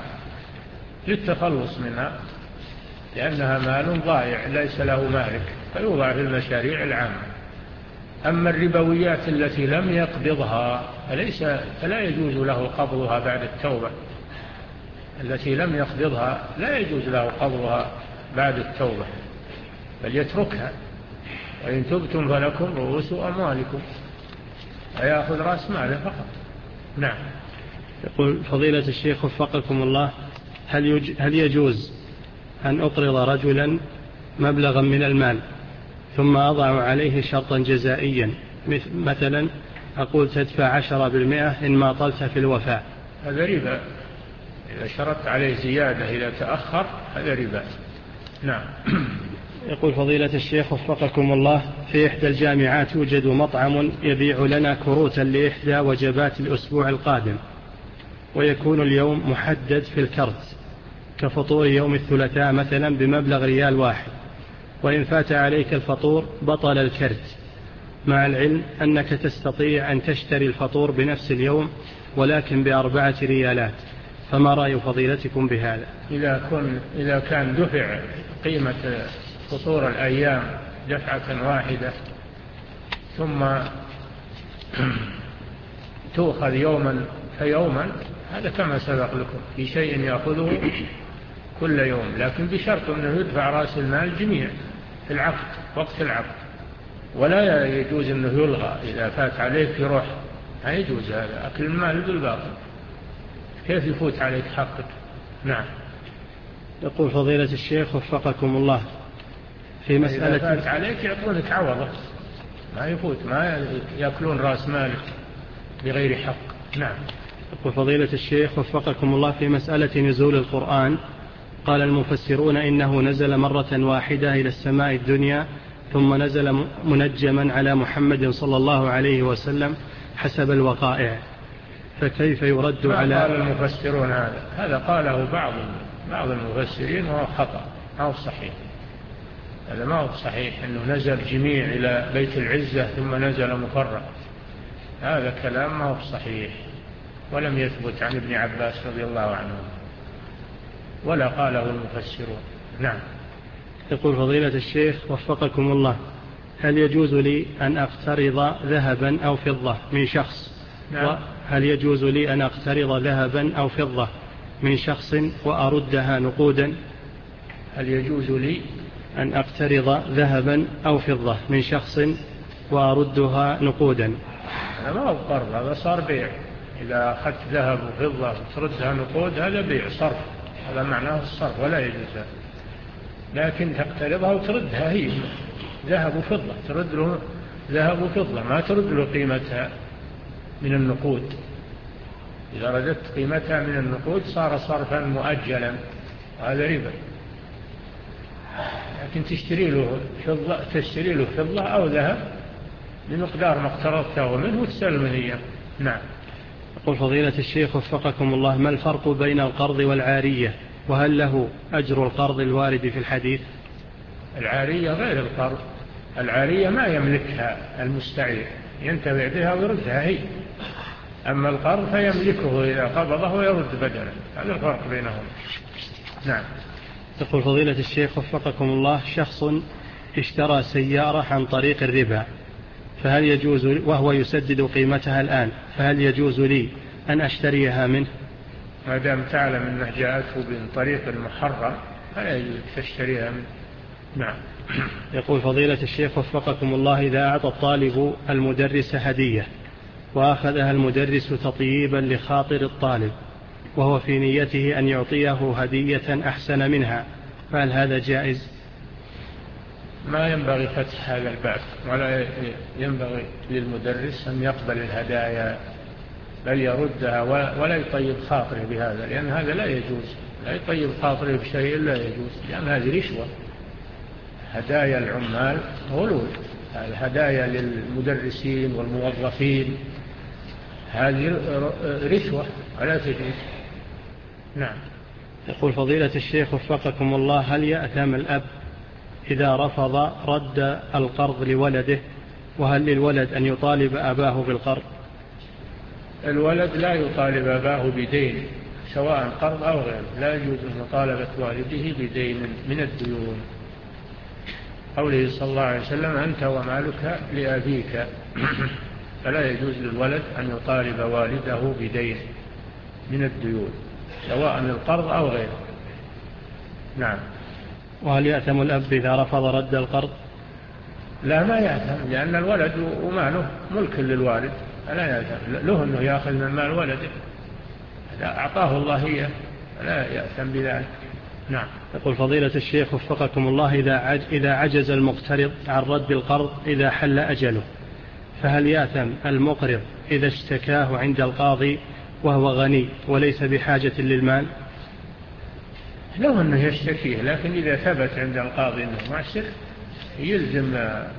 للتخلص منها، لأنها مال ضائع ليس له مالك، فيوضع في المشاريع العامة. أما الربويات التي لم يقبضها فليس فلا يجوز له قبضها بعد التوبة، التي لم يقبضها لا يجوز له قبضها بعد التوبة، بل يتركها، وإن تبتم فلكم رؤوس أموالكم، فيأخذ رأس ماله فقط. نعم. يقول فضيلة الشيخ وفقكم الله: هل, يج... هل يجوز أن أقرض رجلا مبلغا من المال ثم أضع عليه شرطا جزائيا، مثلا أقول تدفع عشرة بالمئة إن ما طلت في الوفاء؟ هذا ربا، إذا شرطت عليه زيادة إذا تأخر هذا ربا. نعم. يقول فضيلة الشيخ وفقكم الله: في إحدى الجامعات يوجد مطعم يبيع لنا كروتا لإحدى وجبات الأسبوع القادم، ويكون اليوم محدد في الكرت كفطور يوم الثلاثاء مثلا بمبلغ ريال واحد، وإن فات عليك الفطور بطل الكرت، مع العلم أنك تستطيع أن تشتري الفطور بنفس اليوم ولكن بأربعة ريالات، فما رأي فضيلتكم بهذا؟ إذا, كن إذا كان دفع قيمة فطور الأيام دفعة واحدة ثم تؤخذ يوما فيوما، هذا كما سبق لكم في شيء يأخذه كل يوم، لكن بشرط أنه يدفع رأس المال جميع في العقد وقت العقد، ولا يجوز أنه يلغى إذا فات عليك يروح، لا يجوز هذا، أكل المال بالباطل، كيف يفوت عليك حقك؟ نعم. يقول فضيلة الشيخ وفقكم الله: في مسألة إذا فات عليك يعطونك عوضة، ما يفوت، ما يأكلون رأس مالك بغير حق. نعم. يقول فضيلة الشيخ وفقكم الله: في مسألة نزول القرآن، قال المفسرون إنه نزل مرة واحدة إلى السماء الدنيا ثم نزل منجما على محمد صلى الله عليه وسلم حسب الوقائع، فكيف يرد على؟ قال المفسرون هذا هذا قاله بعض بعض المفسرين وهو خطأ، ما هو صحيح، هذا ما هو صحيح أنه نزل جميع إلى بيت العزة ثم نزل مفرق، هذا كلام ما هو صحيح، ولم يثبت عن ابن عباس رضي الله عنه ولا قاله المفسرون. نعم. يقول فضيلة الشيخ وفقكم الله: هل يجوز لي أن أقترض ذهبا أو فضة من شخص؟ نعم. هل يجوز لي أن أقترض ذهبا أو فضة من شخص وأردها نقودا؟ هل يجوز لي أن أقترض ذهبا أو فضة من شخص وأردها نقودا. هذا ما هو قرض، هذا صار بيع. إذا أخذت ذهب وفضة وتردها نقود هذا بيع صرف، هذا معناه الصرف ولا يجوز. لكن تقترضها وتردها هي ذهب وفضة، ترد له ذهب وفضة، ما ترد له قيمتها من النقود. إذا ردت قيمتها من النقود صار صرفا مؤجلا، وهذا ربا. لكن تشتري له فضة، تشتري له فضة أو ذهب بمقدار ما اقترضته منه وتسلمه إياه. نعم. يقول فضيلة الشيخ وفقكم الله: ما الفرق بين القرض والعارية؟ وهل له أجر القرض الوارد في الحديث؟ العارية غير القرض. العارية ما يملكها المستعير، ينتفع بها ويردها هي. أما القرض فيملكه إذا قبضه ويرد بدله، هذا الفرق بينهم. نعم. يقول فضيلة الشيخ وفقكم الله: شخص اشترى سيارة عن طريق الربا، فهل يجوز، وهو يسدد قيمتها الآن، فهل يجوز لي أن أشتريها منه؟ ما دام تعلم أنه جاءته من طريق المحرم فلا يجوز تشتريها منه. نعم. يقول فضيلة الشيخ وفقكم الله: إذا أعطى الطالب المدرس هدية وأخذها المدرس تطييبا لخاطر الطالب، وهو في نيته أن يعطيه هدية أحسن منها، فهل هذا جائز؟ ما ينبغي فتح هذا الباب، ولا ينبغي للمدرس أن يقبل الهدايا، بل يردها ولا يطيب خاطره بهذا، لأن هذا لا يجوز. لا يطيب خاطره بشيء لا يجوز، لأن هذه رشوة. هدايا العمال غلول، الهدايا للمدرسين والموظفين هذه رشوة ولا تجوز. نعم. يقول فضيلة الشيخ وفقكم الله: هل يأثم الأب إذا رفض رد القرض لولده؟ وهل للولد أن يطالب أباه بالقرض؟ الولد لا يطالب أباه بدين سواء قرض أو غيره، لا يجوز مطالبة والده بدين من الديون. قوله صلى الله عليه وسلم: أنت ومالك لأبيك. فلا يجوز للولد أن يطالب والده بدين من الديون سواء القرض أو غيره. نعم. وهل يأثم الأب إذا رفض رد القرض؟ لا، ما يأثم، لأن الولد وماله ملك للوالد، لا يأثم له أنه يأخذ من مال ولده، أعطاه الله إياه، لا يأثم بذلك. نعم. يقول فضيلة الشيخ وفقكم الله: إذا إذا عجز المقترض عن رد القرض إذا حل أجله، فهل يأثم المقرض إذا اشتكاه عند القاضي وهو غني وليس بحاجة للمال؟ له أنه يشتكيه، لكن إذا ثبت عند القاضي أنه معسر يلزم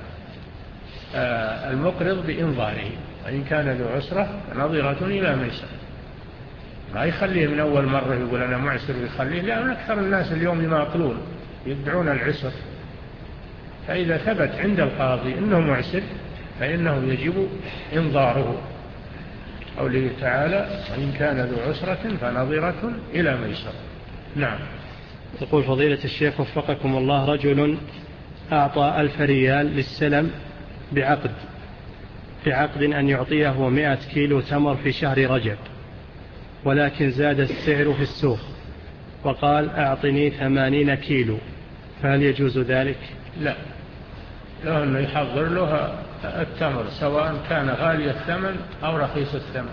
المقرض بإنظاره، وإن كان ذو عسرة نظرة إلى ميسر. ما يخليه من أول مرة يقول أنا معسر ويخليه، لأن أكثر الناس اليوم يماطلون يدعون العسر. فإذا ثبت عند القاضي أنه معسر فإنه يجب إنظاره. قوله تعالى: وإن كان ذو عسرة فنظرة إلى ميسر. نعم. يقول فضيلة الشيخ وفقكم الله: رجل أعطى ألف ريال للسلم بعقد في عقد أن يعطيه مئة كيلو تمر في شهر رجب، ولكن زاد السعر في السوق وقال أعطني ثمانين كيلو، فهل يجوز ذلك؟ لا، له أنه يحضر له التمر سواء كان غالي الثمن أو رخيص الثمن،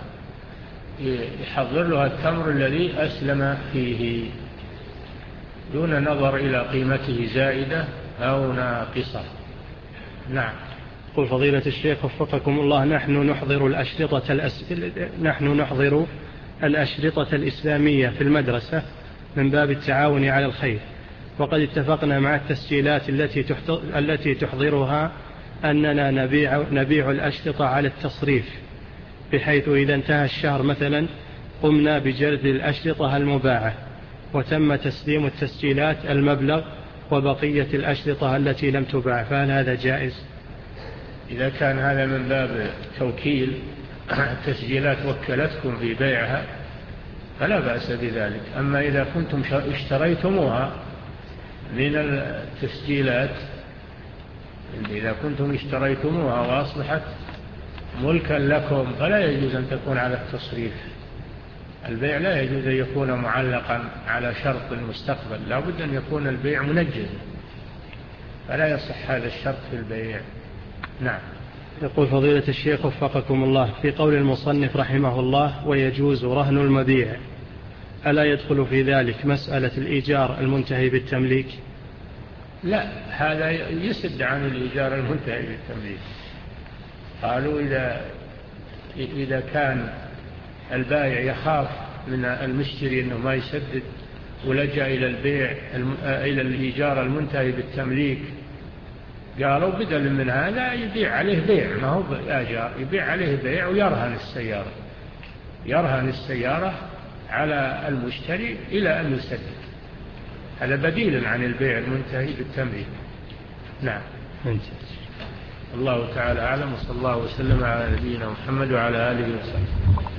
يحضر له التمر الذي أسلم فيه دون نظر إلى قيمته زائدة أو ناقصة. نعم. قل فضيلة الشيخ وفقكم الله: نحن نحضر الأشرطة الأس... نحن نحضر الأشرطة الإسلامية في المدرسة من باب التعاون على الخير، وقد اتفقنا مع التسجيلات التي التي تحضرها أننا نبيع نبيع الأشرطة على التصريف، بحيث إذا انتهى الشهر مثلا قمنا بجلد الأشرطة المباعة وتم تسليم التسجيلات المبلغ وبقية الأشرطة التي لم تباع، فهل هذا جائز؟ إذا كان هذا من باب توكيل، التسجيلات وكلتكم في بيعها فلا بأس بذلك. أما إذا كنتم اشتريتموها من التسجيلات، إذا كنتم اشتريتموها وأصبحت ملكا لكم فلا يجوز أن تكون على التصريف. البيع لا يجوز أن يكون معلقا على شرط المستقبل، لا بد أن يكون البيع منجز، فلا يصح هذا الشرط في البيع. نعم. يقول فضيلة الشيخ وفقكم الله، في قول المصنف رحمه الله ويجوز رهن المبيع، ألا يدخل في ذلك مسألة الإيجار المنتهي بالتمليك؟ لا، هذا يسد عن الإيجار المنتهي بالتمليك. قالوا إذا إذا كان البائع يخاف من المشتري أنه ما يسدد ولجأ إلى البيع إلى الإيجار المنتهي بالتمليك، قالوا بدل من هذا يبيع عليه بيع، ما هو بآجار، يبيع عليه بيع ويرهن السيارة، يرهن السيارة على المشتري إلى أن يسدد. هذا بديل عن البيع المنتهي بالتمليك. نعم. الله تعالى أعلم، وصلى الله وسلم على نبينا محمد وعلى آله وسلم.